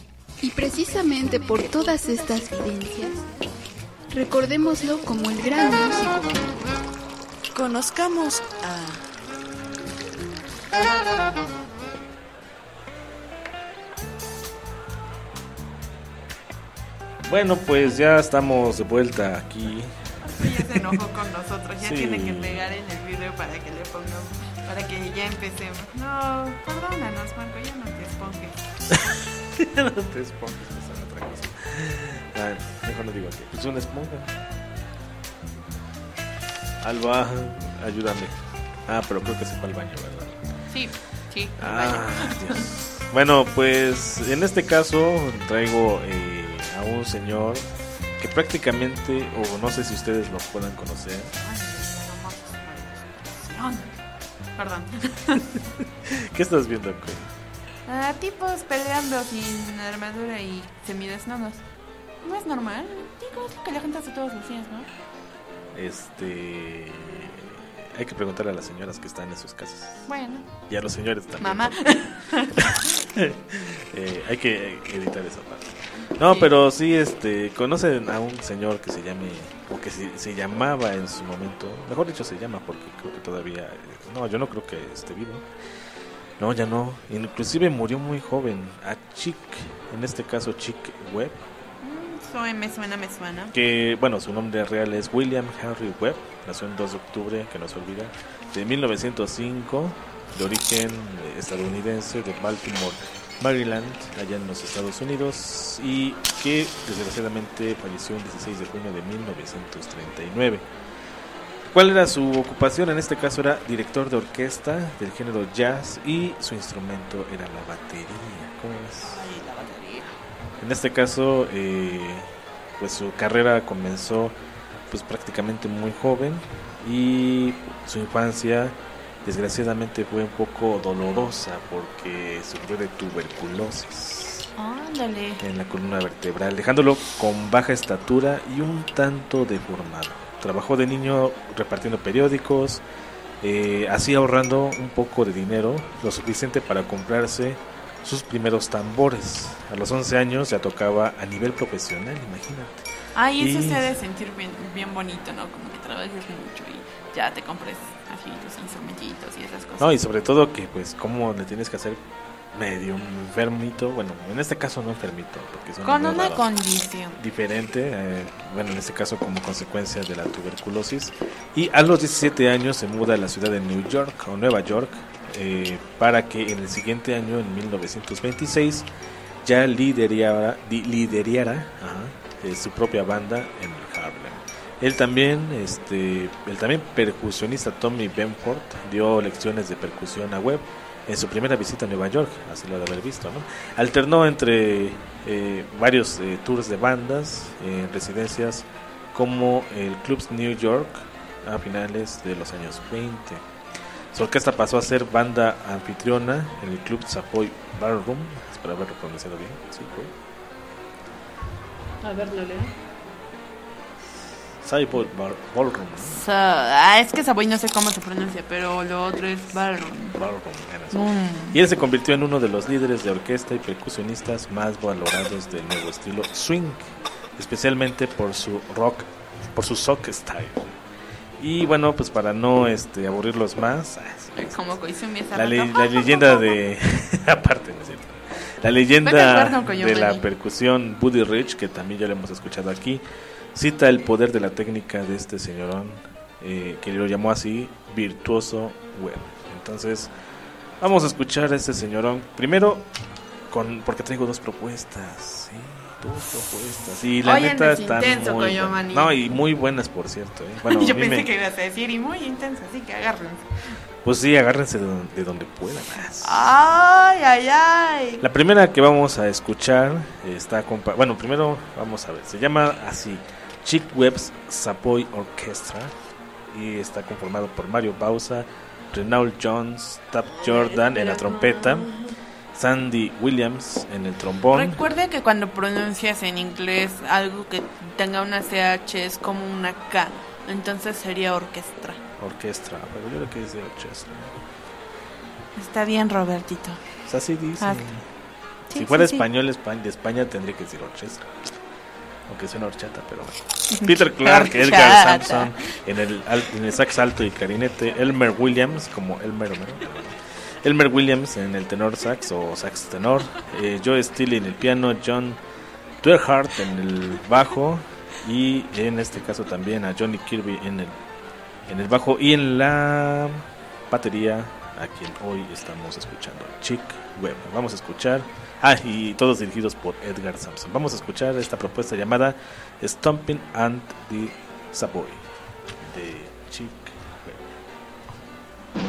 Y precisamente por todas estas vivencias, recordémoslo como el gran músico. Conozcamos a... Bueno, pues ya estamos de vuelta aquí. Ya se enojó con nosotros, ya Sí. tiene que pegar en el video para que le pongamos. Para que ya empecemos. No, perdónanos, Marco, ya no te esponjes. Ya no te esponjes, esa es otra cosa. Ah, mejor no digo que es una esponja. Alba, ayúdame. Ah, pero creo que se fue al baño, ¿verdad? Sí, sí. Ah, Dios. Bueno, pues en este caso traigo eh, a un señor que prácticamente, o no sé si ustedes lo puedan conocer. Perdón. ¿Qué estás viendo, Coy? Ah, tipos peleando sin armadura y semidesnudos. No es normal. Digo, es lo que la gente hace todos los días, ¿no? Este... Hay que preguntarle a las señoras que están en sus casas. Bueno. Y a los señores también. Mamá. eh, hay que editar esa parte. No, sí. Pero sí, este, conocen a un señor que se llame, o que se, se llamaba en su momento, mejor dicho se llama porque creo que todavía, no, yo no creo que esté vivo. No, ya no. Inclusive murió muy joven. A Chick, en este caso Chick Webb. Mm, me suena, me suena. Que, bueno, su nombre real es William Henry Webb. Nació el dos de octubre, que no se olvida, de mil novecientos cinco, de origen estadounidense, de Baltimore, Maryland, allá en los Estados Unidos, y que desgraciadamente falleció el dieciséis de junio de mil novecientos treinta y nueve. ¿Cuál era su ocupación? En este caso era director de orquesta del género jazz y su instrumento era la batería. ¿Cómo es? Ay, la batería. En este caso, eh, pues su carrera comenzó pues prácticamente muy joven y su infancia desgraciadamente fue un poco dolorosa porque sufrió de tuberculosis. Ándale. En la columna vertebral, dejándolo con baja estatura y un tanto deformado. Trabajó de niño repartiendo periódicos, eh, así ahorrando un poco de dinero, lo suficiente para comprarse sus primeros tambores. A los once años ya tocaba a nivel profesional, imagínate. Ay, eso y... se ha de sentir bien, bien bonito, ¿no? Como que trabajes mucho y ya te compres así tus instrumentitos y esas cosas. No, y sobre todo que pues cómo le tienes que hacer medio enfermito, bueno, en este caso no enfermito, porque son con una raro, condición diferente, eh, bueno, en este caso como consecuencia de la tuberculosis, y a los diecisiete años se muda a la ciudad de New York o Nueva York, eh, para que en el siguiente año, en mil novecientos veintiséis, ya liderara, liderara ajá, eh, su propia banda en Harlem. Él también, este, el también percusionista Tommy Benford dio lecciones de percusión a Webb en su primera visita a Nueva York, así lo de haber visto, ¿no? Alternó entre eh, varios eh, tours de bandas en eh, residencias como el Clubs New York a finales de los años veinte. Su orquesta pasó a ser banda anfitriona en el Club Savoy Ballroom, espero haberlo pronunciado bien, sí, ¿no? A ver, lo leo. Savoy Bar- Ballroom, ¿no? So, ah, es que Savoy no sé cómo se pronuncia, pero lo otro es Ballroom. Ballroom, mm. Y él se convirtió en uno de los líderes de orquesta y percusionistas más valorados del nuevo estilo swing, especialmente por su rock, por su sock style. Y bueno, pues para no este aburrirlos más, como la, le, la leyenda de aparte, ¿no es cierto? La leyenda de la percusión Buddy Rich, que también ya lo hemos escuchado aquí, cita el poder de la técnica de este señorón, eh, que lo llamó así, virtuoso Webb. Entonces, vamos a escuchar a este señorón. Primero, con porque traigo dos propuestas, ¿sí? Dos propuestas. Y la Oye, neta es están intenso, muy buenas. No, y muy buenas, por cierto. ¿eh? Bueno, yo pensé me... que ibas a decir, y muy intenso, así que agárrense. Pues sí, agárrense de donde, de donde puedan. Ay, ay, ay. La primera que vamos a escuchar está... Compa- bueno, primero vamos a ver. Se llama así, Chick Webb's Savoy Orchestra. Y está conformado por Mario Bauza, Renault Jones, Tab Jordan en la trompeta, Sandy Williams en el trombón. Recuerde que cuando pronuncias en inglés algo que tenga una C H es como una K, entonces sería orquestra. Orquestra, pero yo lo que dice orquestra. Está bien, Robertito. O sea, así dice. Ah, si sí, fuera sí, español sí. de España tendría que decir orquestra. Aunque suena horchata, pero bueno. Peter Clark, Edgar Sampson en el, en el sax alto y clarinete, Elmer Williams como Elmer Homero. Elmer Williams en el tenor sax o sax tenor, eh, Joe Steele en el piano, John Duerhart en el bajo y en este caso también a Johnny Kirby en el en el bajo y en la batería, a quien hoy estamos escuchando, Chick Webb. Vamos a escuchar, ah, y todos dirigidos por Edgar Sampson. Vamos a escuchar esta propuesta llamada Stomping and the Savoy de Chick Webb.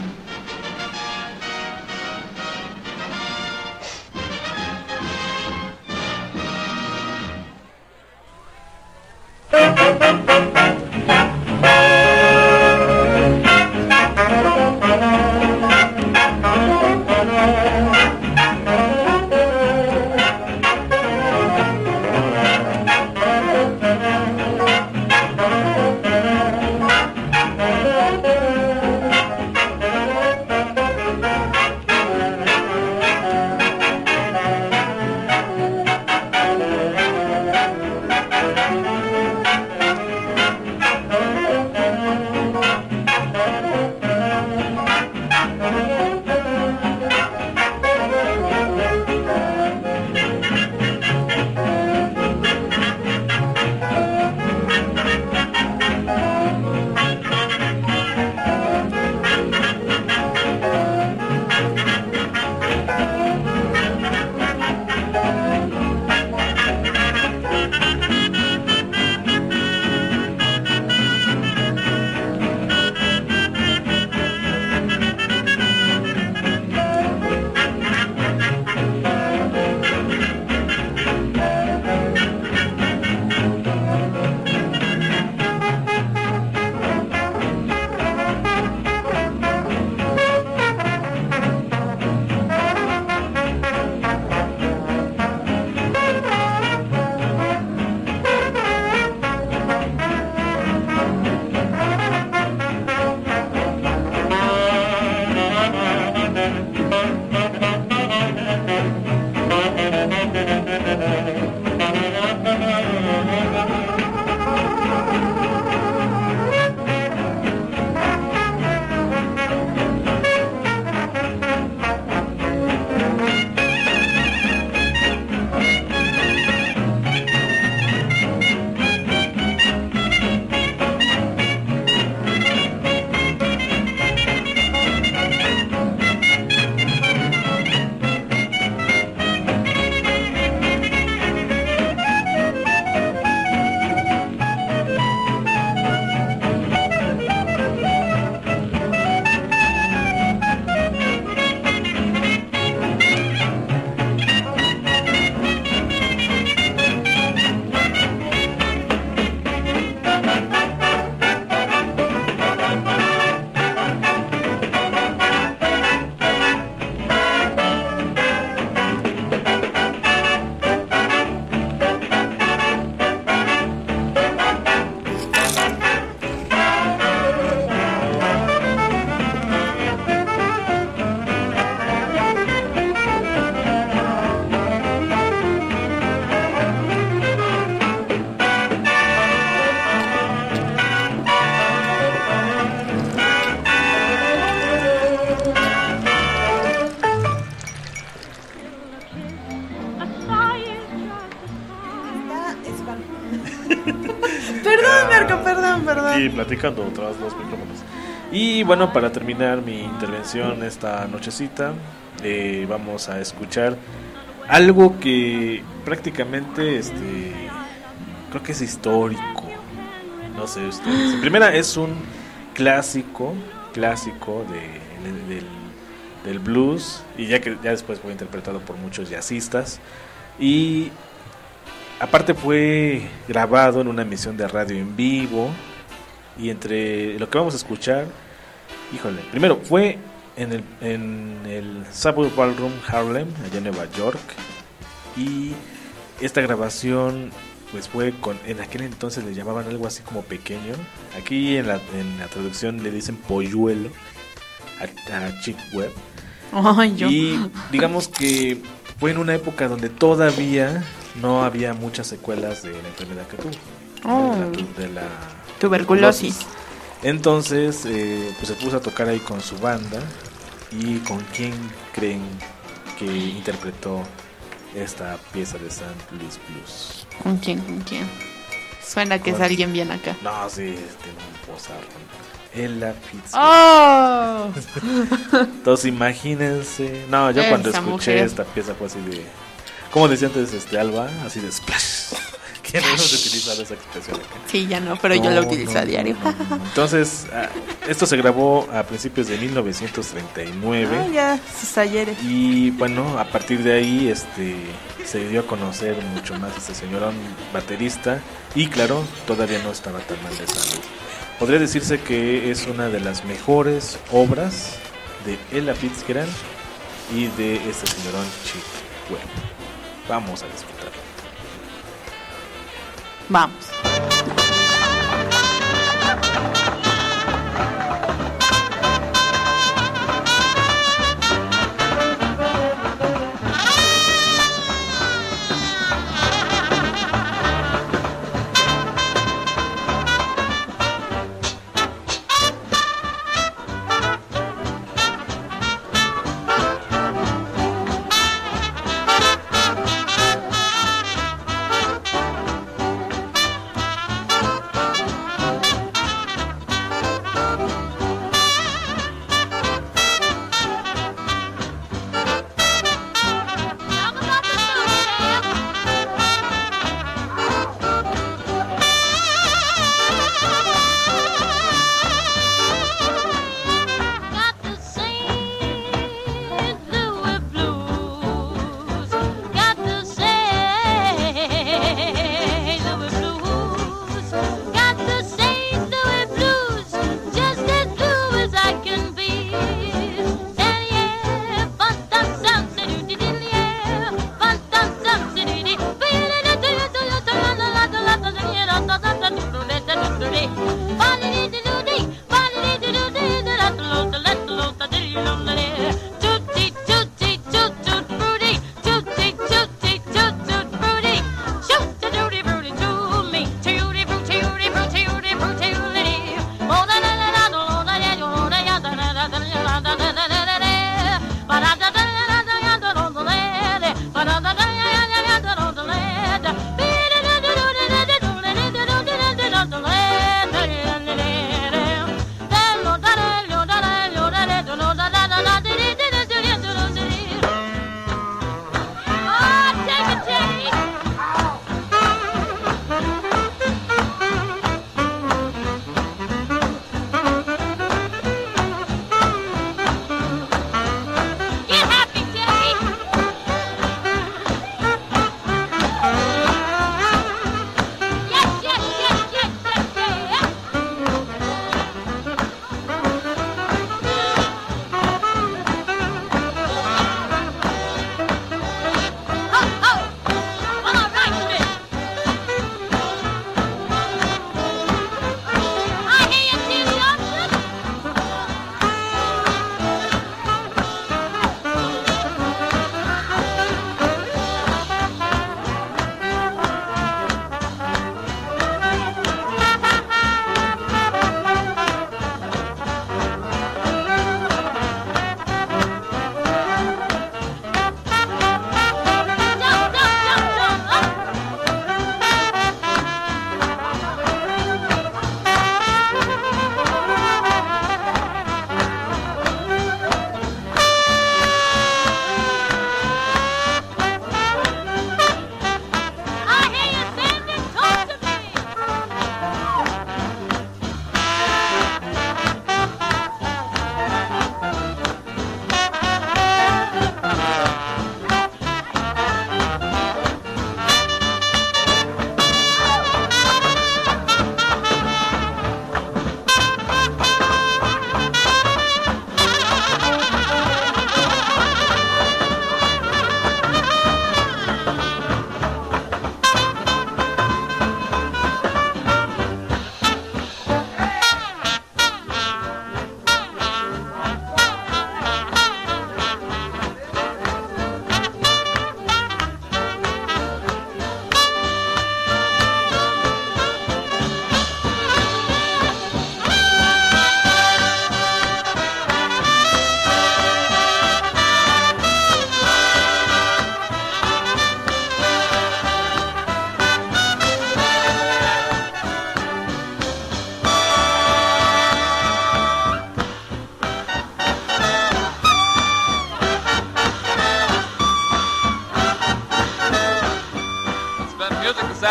Perdón, Marco, perdón, perdón. Y platicando tras los micrófonos. Y bueno, para terminar mi intervención esta nochecita, eh, vamos a escuchar algo que prácticamente, este, creo que es histórico. No sé ustedes. En primera, es un clásico, clásico de, de, del, del blues, y ya que ya después fue interpretado por muchos jazzistas. Y aparte fue grabado en una emisión de radio en vivo. Y entre lo que vamos a escuchar, híjole, primero fue en el, en el Subway Ballroom Harlem, allá en Nueva York. Y esta grabación pues fue con, en aquel entonces le llamaban algo así como pequeño. Aquí en la, en la traducción le dicen polluelo a, a Chick Webb. Ay, yo. Y digamos que fue en una época donde todavía no había muchas secuelas de la enfermedad que tuvo, Oh. de la, de la Tuberculosis. Entonces eh, pues se puso a tocar ahí con su banda. ¿Y con quién creen que interpretó esta pieza de Saint Louis Blues? ¿Con quién? ¿Con quién? Suena que Con- es alguien bien acá. No, sí, tiene un pozarrón. Ella Fitzgerald. ¡Oh! Entonces imagínense. No, yo Esa cuando escuché mujer. esta pieza fue así de. ¿Cómo decía antes este Alba? Así de splash. Que no hemos utilizado esa expresión acá. Sí, ya no, pero yo No, lo utilizo no, a diario. no, no, no. Entonces, ah, esto se grabó a principios de mil novecientos treinta y nueve. Ah, ya, sus ayeres. Y bueno, a partir de ahí este se dio a conocer mucho más este señorón baterista. Y claro, todavía no estaba tan mal de salud. Podría decirse que es una de las mejores obras de Ella Fitzgerald y de este señorón Chick Webb. Vamos a disfrutarlo. Vamos.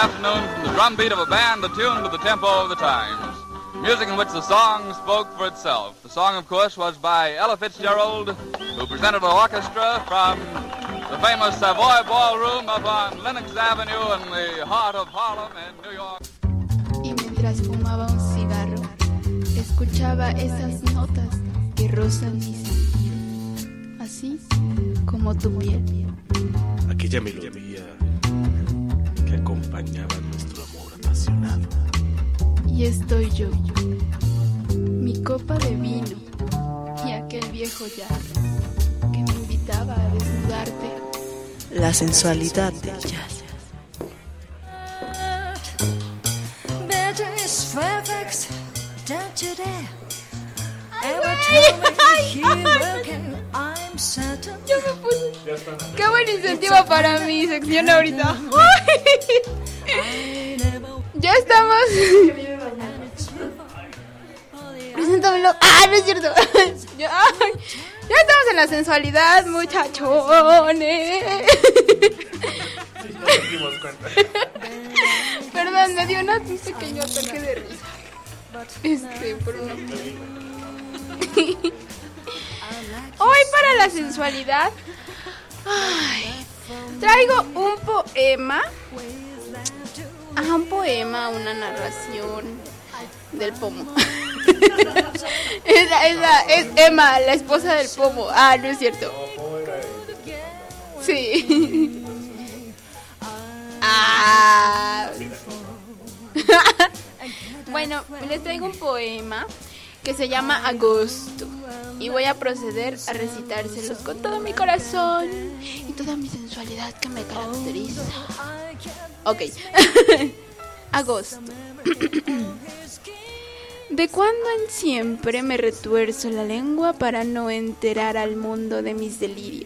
afternoon from the drum beat of a band attuned to the tempo of the times. Music in which the song spoke for itself. The song, of course, was by Ella Fitzgerald, who presented an orchestra from the famous Savoy Ballroom up on Lenox Avenue in the heart of Harlem in New York. Y mientras fumaba un cigarro, escuchaba esas notas que rozan mi sentido, así como tu piel. Aquella melodía que acompañaba nuestro amor apasionado. Y estoy yo, mi copa de vino y aquel viejo jazz que me invitaba a desnudarte. La sensualidad del jazz. Yo me puse. Qué buen incentivo para mi sección ahorita. Ya estamos. Preséntamelo. Ah, no es cierto. Ya, ya estamos en la sensualidad, muchachones. Perdón, me dio una- un pequeño ataque de risa. Este, por una. Hoy para la sensualidad, ay, traigo un poema. Ah, un poema, una narración del pomo. es, la, es, la, es Emma, la esposa del pomo. Ah, no es cierto. Sí. Ah. Bueno, les traigo un poema que se llama Agosto y voy a proceder a recitárselos con todo mi corazón y toda mi sensualidad que me caracteriza. Ok. Agosto. De cuando en siempre me retuerzo la lengua para no enterar al mundo de mis delirios.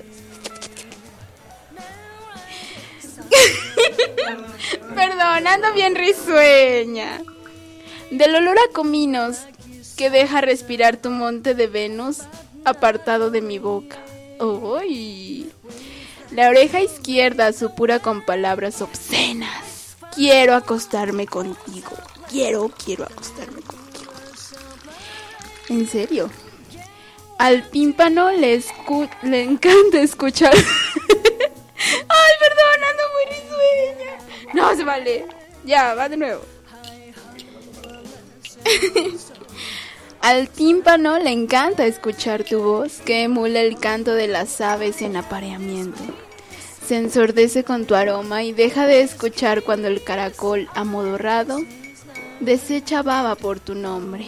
Perdón, ando bien risueña. Del olor a cominos que deja respirar tu monte de Venus apartado de mi boca. ¡Uy! La oreja izquierda supura con palabras obscenas. Quiero acostarme contigo. Quiero, quiero acostarme contigo. ¿En serio? Al tímpano le, escu- le encanta escuchar... Ay, perdón, ando muy risueña. No se vale. Ya, va de nuevo. Al tímpano le encanta escuchar tu voz que emula el canto de las aves en apareamiento. Se ensordece con tu aroma y deja de escuchar cuando el caracol amodorrado desecha baba por tu nombre.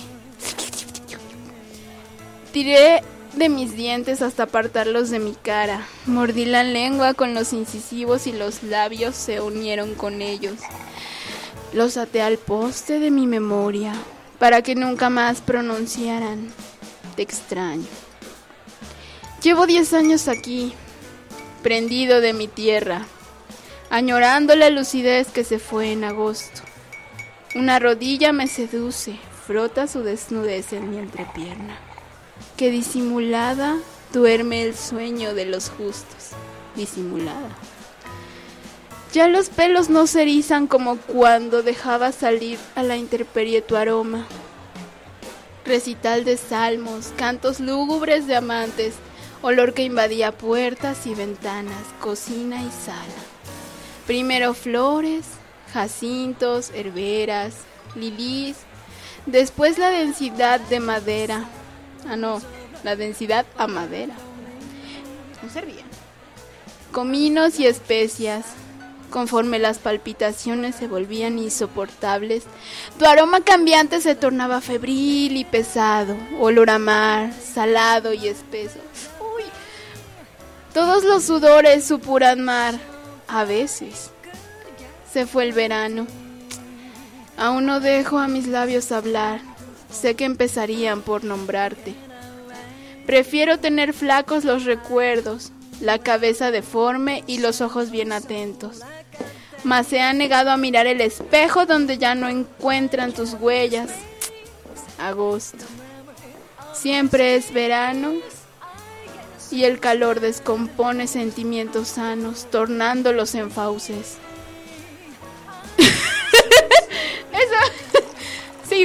Tiré de mis dientes hasta apartarlos de mi cara. Mordí la lengua con los incisivos y los labios se unieron con ellos. Los até al poste de mi memoria para que nunca más pronunciaran te extraño. Llevo diez años aquí, prendido de mi tierra, añorando la lucidez que se fue en agosto. Una rodilla me seduce, frota su desnudez en mi entrepierna, que disimulada duerme el sueño de los justos, disimulada. Ya los pelos no se erizan como cuando dejaba salir a la intemperie tu aroma. Recital de salmos, cantos lúgubres de amantes, olor que invadía puertas y ventanas, cocina y sala. Primero flores, jacintos, herberas, lilís, después la densidad de madera. Ah, no, la densidad a madera. No se rían. Cominos y especias. Conforme las palpitaciones se volvían insoportables, tu aroma cambiante se tornaba febril y pesado, olor a mar, salado y espeso. Uy. Todos los sudores supuran mar, a veces. Se fue el verano. Aún no dejo a mis labios hablar, sé que empezarían por nombrarte. Prefiero tener flacos los recuerdos, la cabeza deforme y los ojos bien atentos. Mas se ha negado a mirar el espejo donde ya no encuentran tus huellas. Agosto. Siempre es verano y el calor descompone sentimientos sanos, tornándolos en fauces.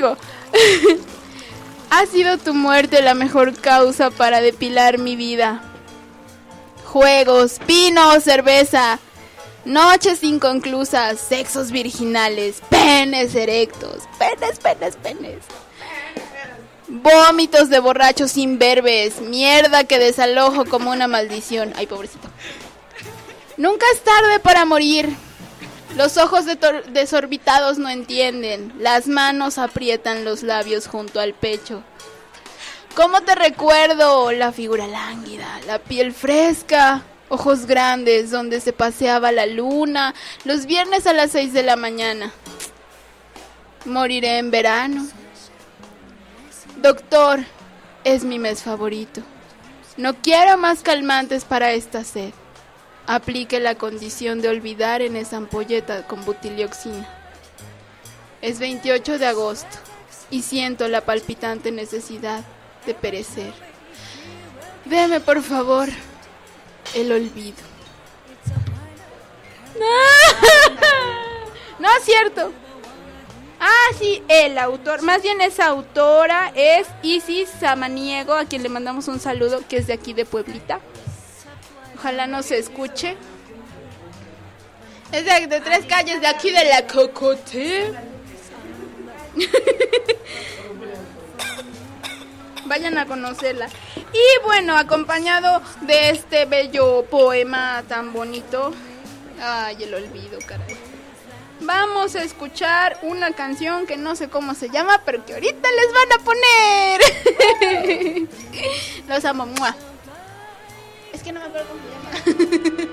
sigo. Ha sido tu muerte la mejor causa para depilar mi vida. Juegos, vino, cerveza, noches inconclusas, sexos virginales, penes erectos, penes, penes, penes. Vómitos de borrachos imberbes, mierda que desalojo como una maldición. Ay, pobrecito. Nunca es tarde para morir. Los ojos desorbitados no entienden. Las manos aprietan los labios junto al pecho. ¿Cómo te recuerdo? La figura lánguida, la piel fresca, ojos grandes donde se paseaba la luna, los viernes a las seis de la mañana. Moriré en verano. Doctor, es mi mes favorito. No quiero más calmantes para esta sed. Aplique la condición de olvidar en esa ampolleta con butilioxina. Es veintiocho de agosto y siento la palpitante necesidad de perecer. Deme, por favor, el olvido. No es cierto. Ah, sí, el autor, más bien esa autora es Isis Samaniego, a quien le mandamos un saludo, que es de aquí de Pueblita. Ojalá no se escuche. Es de, de tres calles de aquí de la Cocoté. Vayan a conocerla. Y bueno, acompañado de este bello poema tan bonito. Ay, el olvido, caray. Vamos a escuchar una canción que no sé cómo se llama, pero que ahorita les van a poner. Los amo, ¡mua! Es que no me acuerdo cómo se llama.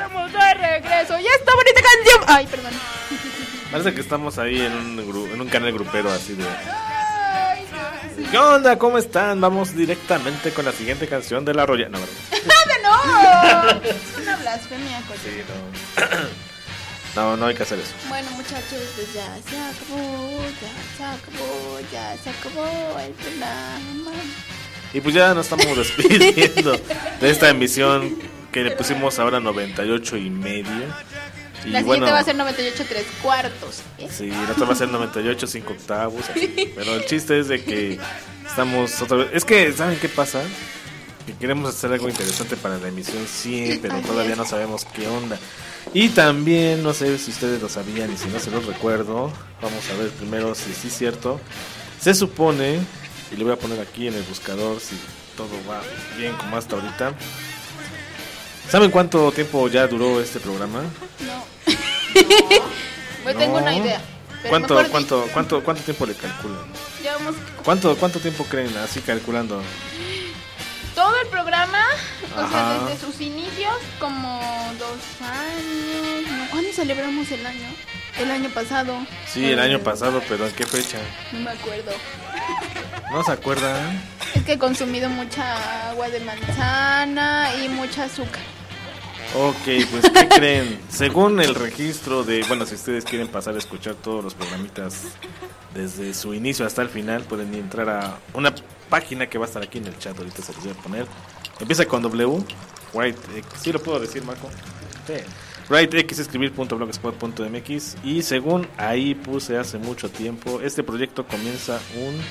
estamos de regreso. Y esta bonita canción. Ay, perdón. Parece que estamos ahí en un, gru- en un canal grupero así de... ¿Qué onda? ¿Cómo están? Vamos directamente con la siguiente canción de La Roya. No, ¿verdad? ¡No! Es una blasfemia, coche. Sí, no. No, no hay que hacer eso. Bueno, muchachos, pues ya se acabó, ya se acabó, ya se acabó el programa. Y pues ya nos estamos despidiendo de esta emisión que le pusimos ahora noventa y ocho y medio. Y la bueno, siguiente va a ser noventa y ocho tres cuartos. ¿eh? sí, la otra va a ser noventa y ocho cinco octavos. Así. Pero el chiste es de que estamos otra vez. Es que, ¿saben qué pasa? Que queremos hacer algo interesante para la emisión cien, pero todavía no sabemos qué onda. Y también, no sé si ustedes lo sabían y si no se los recuerdo. Vamos a ver primero si sí es cierto. Se supone, y le voy a poner aquí en el buscador si todo va bien como hasta ahorita. ¿Saben cuánto tiempo ya duró este programa? No. Pues tengo No. una idea. pero ¿Cuánto, mejor cuánto, cuánto, cuánto tiempo le calculan? di- Llevamos ¿Cuánto, cuánto tiempo creen así calculando? todo el programa, o Ajá. sea, desde sus inicios, como dos años. No, ¿cuándo celebramos el año? El año pasado. Sí, el año pasado, pero ¿en qué fecha? No me acuerdo. ¿No se acuerdan? Es que he consumido mucha agua de manzana y mucha azúcar. Ok, pues ¿qué creen? Según el registro de, bueno, si ustedes quieren pasar a escuchar todos los programitas desde su inicio hasta el final, pueden entrar a una página que va a estar aquí en el chat, ahorita se los voy a poner. Empieza con W, White X, ¿sí lo puedo decir, Marco? Sí. writeexescribir punto blogspot punto m x, y según ahí puse hace mucho tiempo, este proyecto comienza un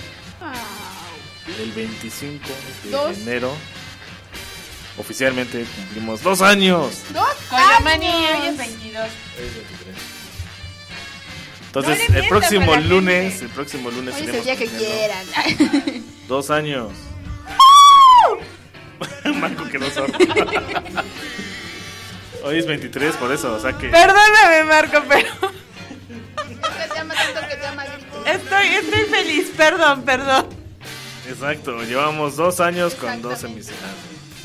el veinticinco de Dos. enero. Oficialmente cumplimos dos años. ¡Dos Con la años! manía hoy es veintidós. Entonces, No le el mientas próximo a la lunes, gente. el próximo lunes Hoy es el tenemos día que cumpliendo quieran. dos años. Marco quedó sordo. Hoy es veintitrés, por eso, o sea que Perdóname, Marco, pero Que te ama tanto que te ama grito. estoy, estoy feliz. Perdón, perdón. exacto, llevamos dos años con dos Exactamente. emisiones.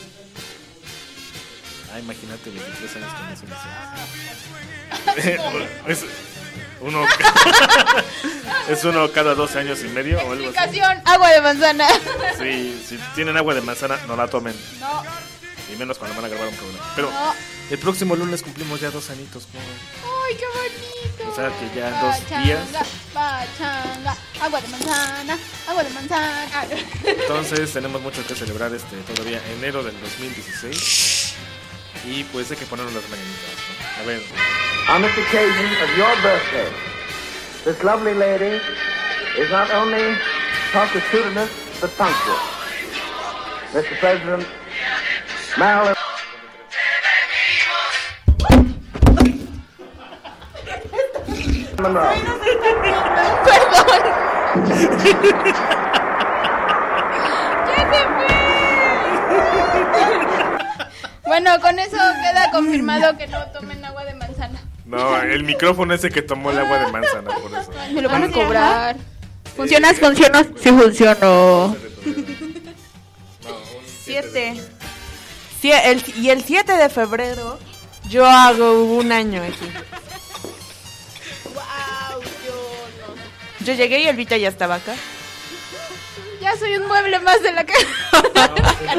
Ah, imagínate veintitrés años con dos emisiones. es uno es uno cada doce años y medio o algo así. Explicación, agua de manzana. Sí, si tienen agua de manzana, no la tomen. No, Y menos cuando van a grabar un programa. Pero no. el próximo lunes cumplimos ya dos añitos. ¿no? ¡Ay, qué bonito! O sea que ya en dos Pachanga, días. Pachanga, agua de manzana, agua de manzana. Entonces tenemos mucho que celebrar este todavía enero del dos mil dieciséis. Y pues hay que ponernos las mañanitas, ¿no? A ver. On this occasion of your birthday, this lovely lady is not only constitutionous but punctual. Mister President, Marilyn. Monroe. Bueno, con eso queda confirmado que no tomen agua de manzana. No, el micrófono ese que tomó el agua de manzana, por eso. Me lo van a cobrar. ¿Funcionas? ¿Funcionas? Sí funcionó. Siete. Sie- el- y el siete de febrero yo hago un año aquí. Wow, yo no. Yo llegué y Elvita ya estaba acá. Ya soy un mueble más de la casa.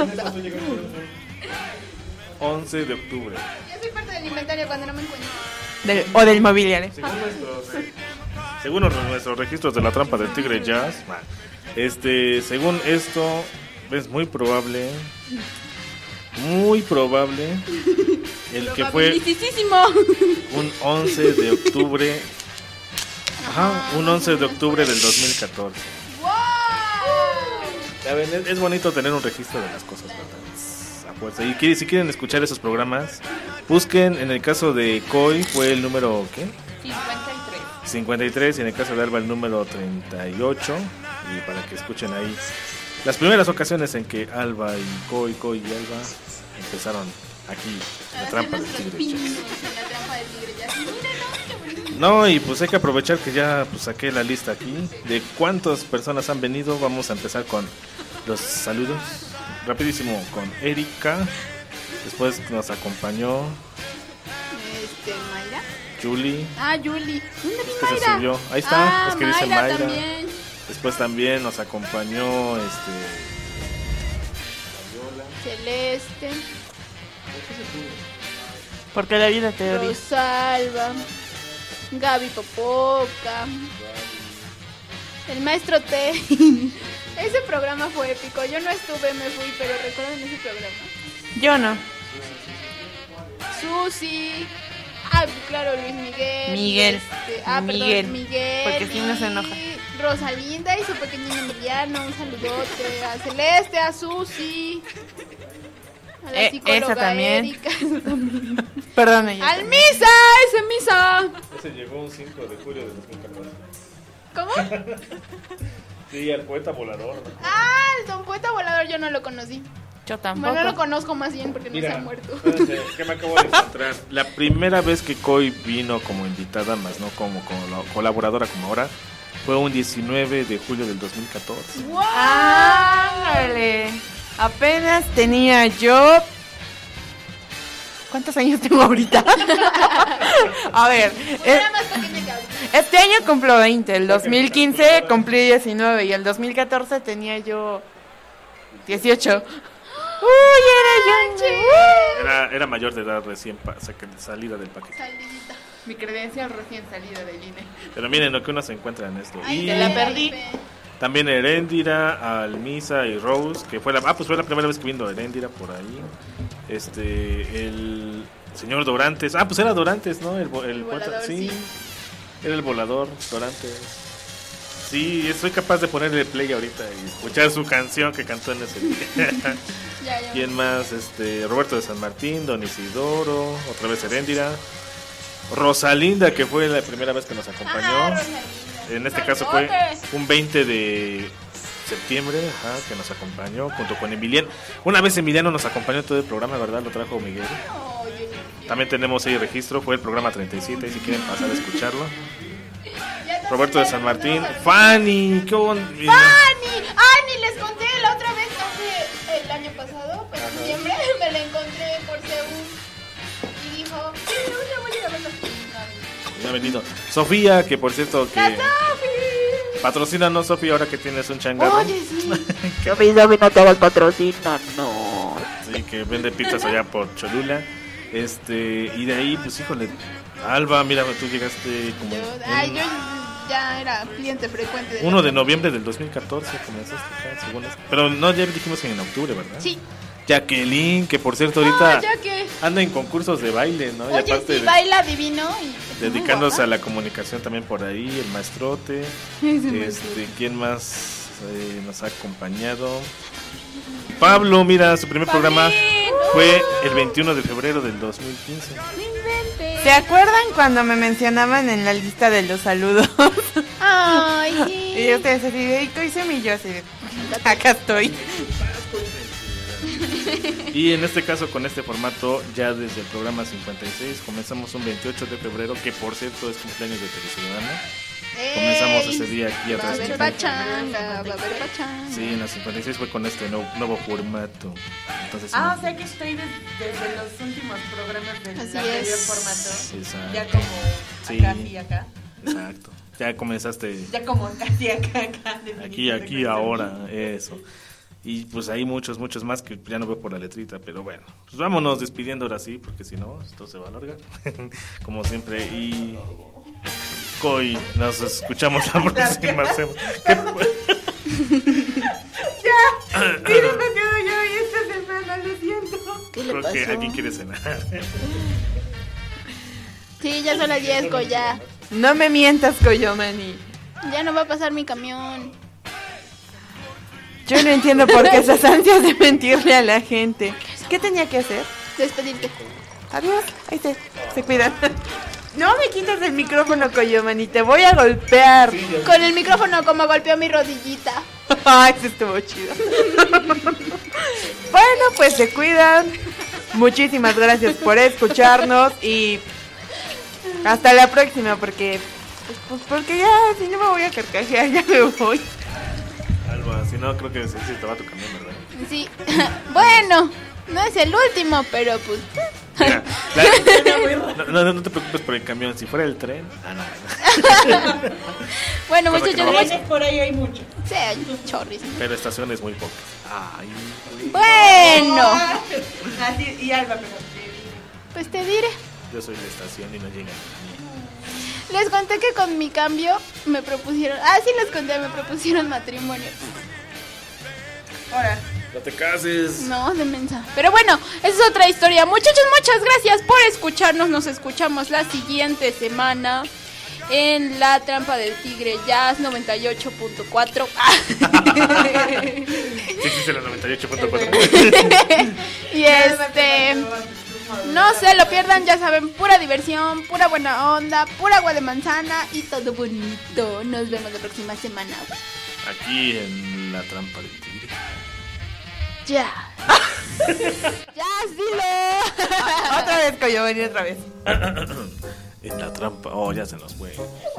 once de octubre. Ya soy parte del inventario cuando no me encuentro. Del- o del mobiliario. Según nuestros, según nuestros- nuestros registros de la trampa del tigre jazz, este, según esto es muy probable, muy probable el que fue Probabilisísimo. un once de octubre, ajá, un once de octubre del dos mil catorce. ¡Wow! Ya ven, es, es bonito tener un registro de las cosas, ¿verdad? A fuerza. Y que- si quieren escuchar esos programas, busquen. En el caso de Coy fue el número ¿qué? cincuenta y tres. cincuenta y tres, y en el caso de Alba el número treinta y ocho, y para que escuchen ahí las primeras ocasiones en que Alba y Coy, Coy y Alba empezaron aquí en la trampa del tigre jazz. En la trampa del tigre jazz. Miren, qué bonito. No, y pues hay que aprovechar que ya pues saqué la lista aquí de cuántas personas han venido. Vamos a empezar con los saludos. Rapidísimo con Erika. Después nos acompañó este, Mayra. Julie. Ah, Julie. ¿Dónde vi que se Mayra? subió. Ahí está, Ah, es que dice Mayra Mayra. también. Después también nos acompañó este Celeste. Porque la vida te odia. Rosalba. Gaby Popoca. El maestro T. Ese programa fue épico. Yo no estuve, me fui, pero ¿recuerdan ese programa? Yo no. Susi. Ah, claro, Luis Miguel. Miguel. Este, ah, Miguel. perdón, Miguel. Porque si no se enoja. Rosalinda y su pequeño Emiliano. Un saludote. A Celeste, a Susi. A la Eh, psicóloga esa también. Erika. Perdón, ella. ¡Al Misa! ¡Ese Misa! Ese llegó un cinco de julio de dos mil catorce. ¿Cómo? Sí, el poeta volador. ¿No? Ah, el don poeta volador yo no lo conocí. Yo tampoco. Bueno, no lo conozco más bien porque no Mira, se ha muerto. espérense, ¿qué me acabo de encontrar? La primera vez que Coy vino como invitada, más no como, como colaboradora como ahora, fue un diecinueve de julio del dos mil catorce. ¡Wow! Ándale. Apenas tenía yo... ¿Cuántos años tengo ahorita? A ver, eh, Era más pequeña que ahorita. este año cumplo veinte, el dos mil quince cumplí diecinueve y el dos mil catorce tenía yo dieciocho. ¡Uy, era yo! Era, era mayor de edad recién pa- saca- salida del paquete. Salidita. Mi credencial recién salida del I N E. Pero miren lo que uno se encuentra en esto. Ay, Y te la perdí. también Heréndira, Almisa y Rose, que fue la, ah, pues fue la primera vez que vino Heréndira por ahí. Este, el señor Dorantes, ah, pues era Dorantes, ¿no? El, vo- el El poeta, volador, sí. sí. Era el volador, Dorantes. Sí, soy capaz de ponerle play ahorita y escuchar su canción que cantó en ese día. Ya, ya. ¿Quién más? Este, Roberto de San Martín, Don Isidoro, otra vez Heréndira. Rosalinda, que fue la primera vez que nos acompañó. Ah, Rosalinda. En este caso fue Saludotes. un veinte de septiembre, ajá, que nos acompañó junto con Emiliano. Una vez Emiliano nos acompañó en todo el programa, ¿verdad? Lo trajo Miguel. Oh, yo- yo- También tenemos ahí registro, fue el programa treinta y siete, si quieren pasar a escucharlo. Ya está Roberto de San superando Martín, a- Fanny, qué bon- mira. ¡Fanny! ¡Ay, ni les conté la otra vez! Hace el año pasado, en septiembre, me la encontré por Seúl. Y dijo, sí, yo voy a ir a verlo. Ya venido. Sofía, que por cierto que ¡La Sofi! patrocínanos, Sofía, ahora que tienes un changarro. Oye, sí. A mí no me todos patrocinan, no. Sí, que vende pizzas allá por Cholula. Este, y de ahí, pues híjole, Alba, mira, tú llegaste como Yo, en- ay, yo ya era cliente frecuente de uno de noviembre del dos mil catorce comenzaste acá, según esto. Pero no, ya dijimos que en octubre, ¿verdad? Sí. Jacqueline, que por cierto ahorita Ah, ya que. anda en concursos de baile, ¿no? Y Oye, aparte sí, de- baila divino. Y dedicándose a la comunicación también por ahí, el maestrote. Este, ¿quién más eh, nos ha acompañado? Pablo, mira, su primer programa fue el veintiuno de febrero del dos mil quince. ¿Se acuerdan cuando me mencionaban en la lista de los saludos? Ay, sí. Y ustedes así de, ¿y qué hice mi yo? Así de, acá estoy. Y en este caso, con este formato, ya desde el programa cincuenta y seis, comenzamos un veintiocho de febrero, que por cierto es cumpleaños de Teleciudadana. Comenzamos ese día aquí a Va a haber transmitir. pachanga, va a haber pachanga. Sí, en la cincuenta y seis fue con este nuevo, nuevo formato. Entonces, Ah, sí, o sea que estoy des- desde los últimos programas del Así anterior es. formato. exacto. Ya como Sí. acá y acá. Exacto. Ya comenzaste Ya como casi acá, acá. aquí, aquí, ahora, eso. Y pues hay muchos, muchos más que ya no veo por la letrita, pero bueno, pues vámonos despidiendo ahora sí, porque si no, esto se va a alargar, como siempre. Y Coy, nos escuchamos la próxima semana. ¿Qué fue? Ya, miren, me quedo yo y esta semana, lo siento. ¿Qué le Creo que pasó? alguien quiere cenar. Sí, ya son las diez, ya. No me mientas, Coyomani. Ya no va a pasar mi camión. Yo no entiendo por qué esas ansias de mentirle a la gente. ¿Qué tenía que hacer? Despedirte. Adiós. Ahí se, se cuidan. No me quites el micrófono, Coyomani. Te voy a golpear. Con el micrófono como golpeó mi rodillita. Ay, eso estuvo chido. Bueno, pues se cuidan. Muchísimas gracias por escucharnos y hasta la próxima, porque pues, pues, porque ya, si no me voy a carcajear, ya me voy. Alba, si no, creo que sí, sí te va tu camión, ¿verdad? Sí. Bueno, no es el último, pero pues Mira, la- no, no, no te preocupes por el camión. Si fuera el tren. Ah, no. Bueno, Cosa que muchachos, no va a muchachos. Por ahí hay mucho. Sí, hay chorris. Pero estaciones muy pocas. Ay. Bueno, Así, y Alba, pero pues te diré. Yo soy la estación y no llega. Les conté que con mi cambio me propusieron. Ah, sí, les conté, me propusieron matrimonio. ahora. No te cases. No, de mensa. Pero bueno, esa es otra historia. Muchachos, muchas gracias por escucharnos. Nos escuchamos la siguiente semana en La Trampa del Tigre Jazz noventa y ocho punto cuatro. Sí, existe la noventa y ocho punto cuatro. Y este, no se lo pierdan, ya saben, pura diversión, pura buena onda, pura agua de manzana y todo bonito. Nos vemos la próxima semana. Aquí en La Trampa del Tigre. Ya. Ya, dilo. Otra vez, Coyo, vení otra vez. En La Trampa. Oh, ya se nos fue.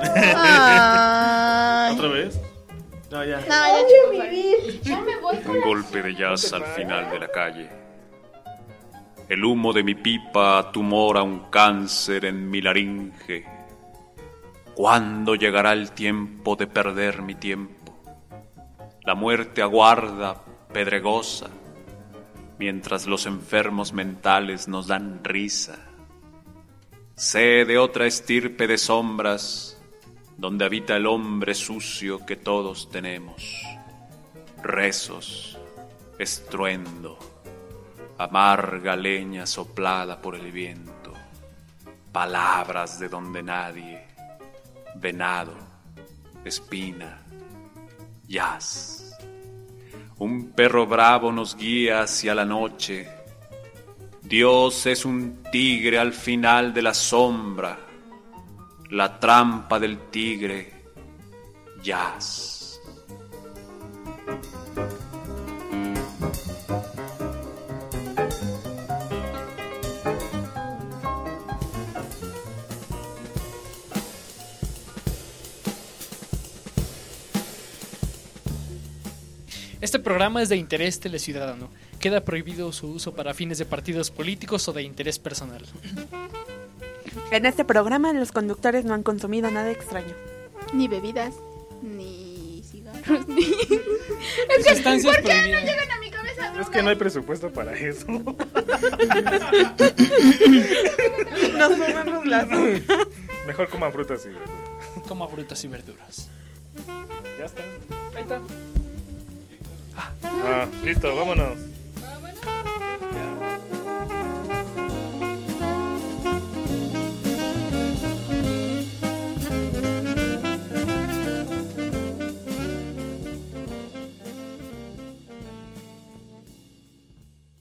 Ay. ¿Otra vez? No, ya. No, ya, chicos, ya me voy. Un golpe de jazz al final de la calle. El humo de mi pipa tumora un cáncer en mi laringe. ¿Cuándo llegará el tiempo de perder mi tiempo? La muerte aguarda, pedregosa, mientras los enfermos mentales nos dan risa. Sé de otra estirpe de sombras, donde habita el hombre sucio que todos tenemos. Rezos, estruendo, amarga leña soplada por el viento, palabras de donde nadie, venado, espina, jazz. Un perro bravo nos guía hacia la noche. Dios es un tigre al final de la sombra. La trampa del tigre, jazz. Este programa es de interés teleciudadano. Queda prohibido su uso para fines de partidos políticos o de interés personal. En este programa los conductores no han consumido nada extraño. Ni bebidas, ni cigarros, ni... Es Sus que, estancias ¿por qué no prohibidas. llegan a mi cabeza? Es que no hay presupuesto para eso. Nos comemos las... Mejor coman frutas y verduras. Coma frutas y verduras. Ya está. Ahí está. Ah, listo, vámonos.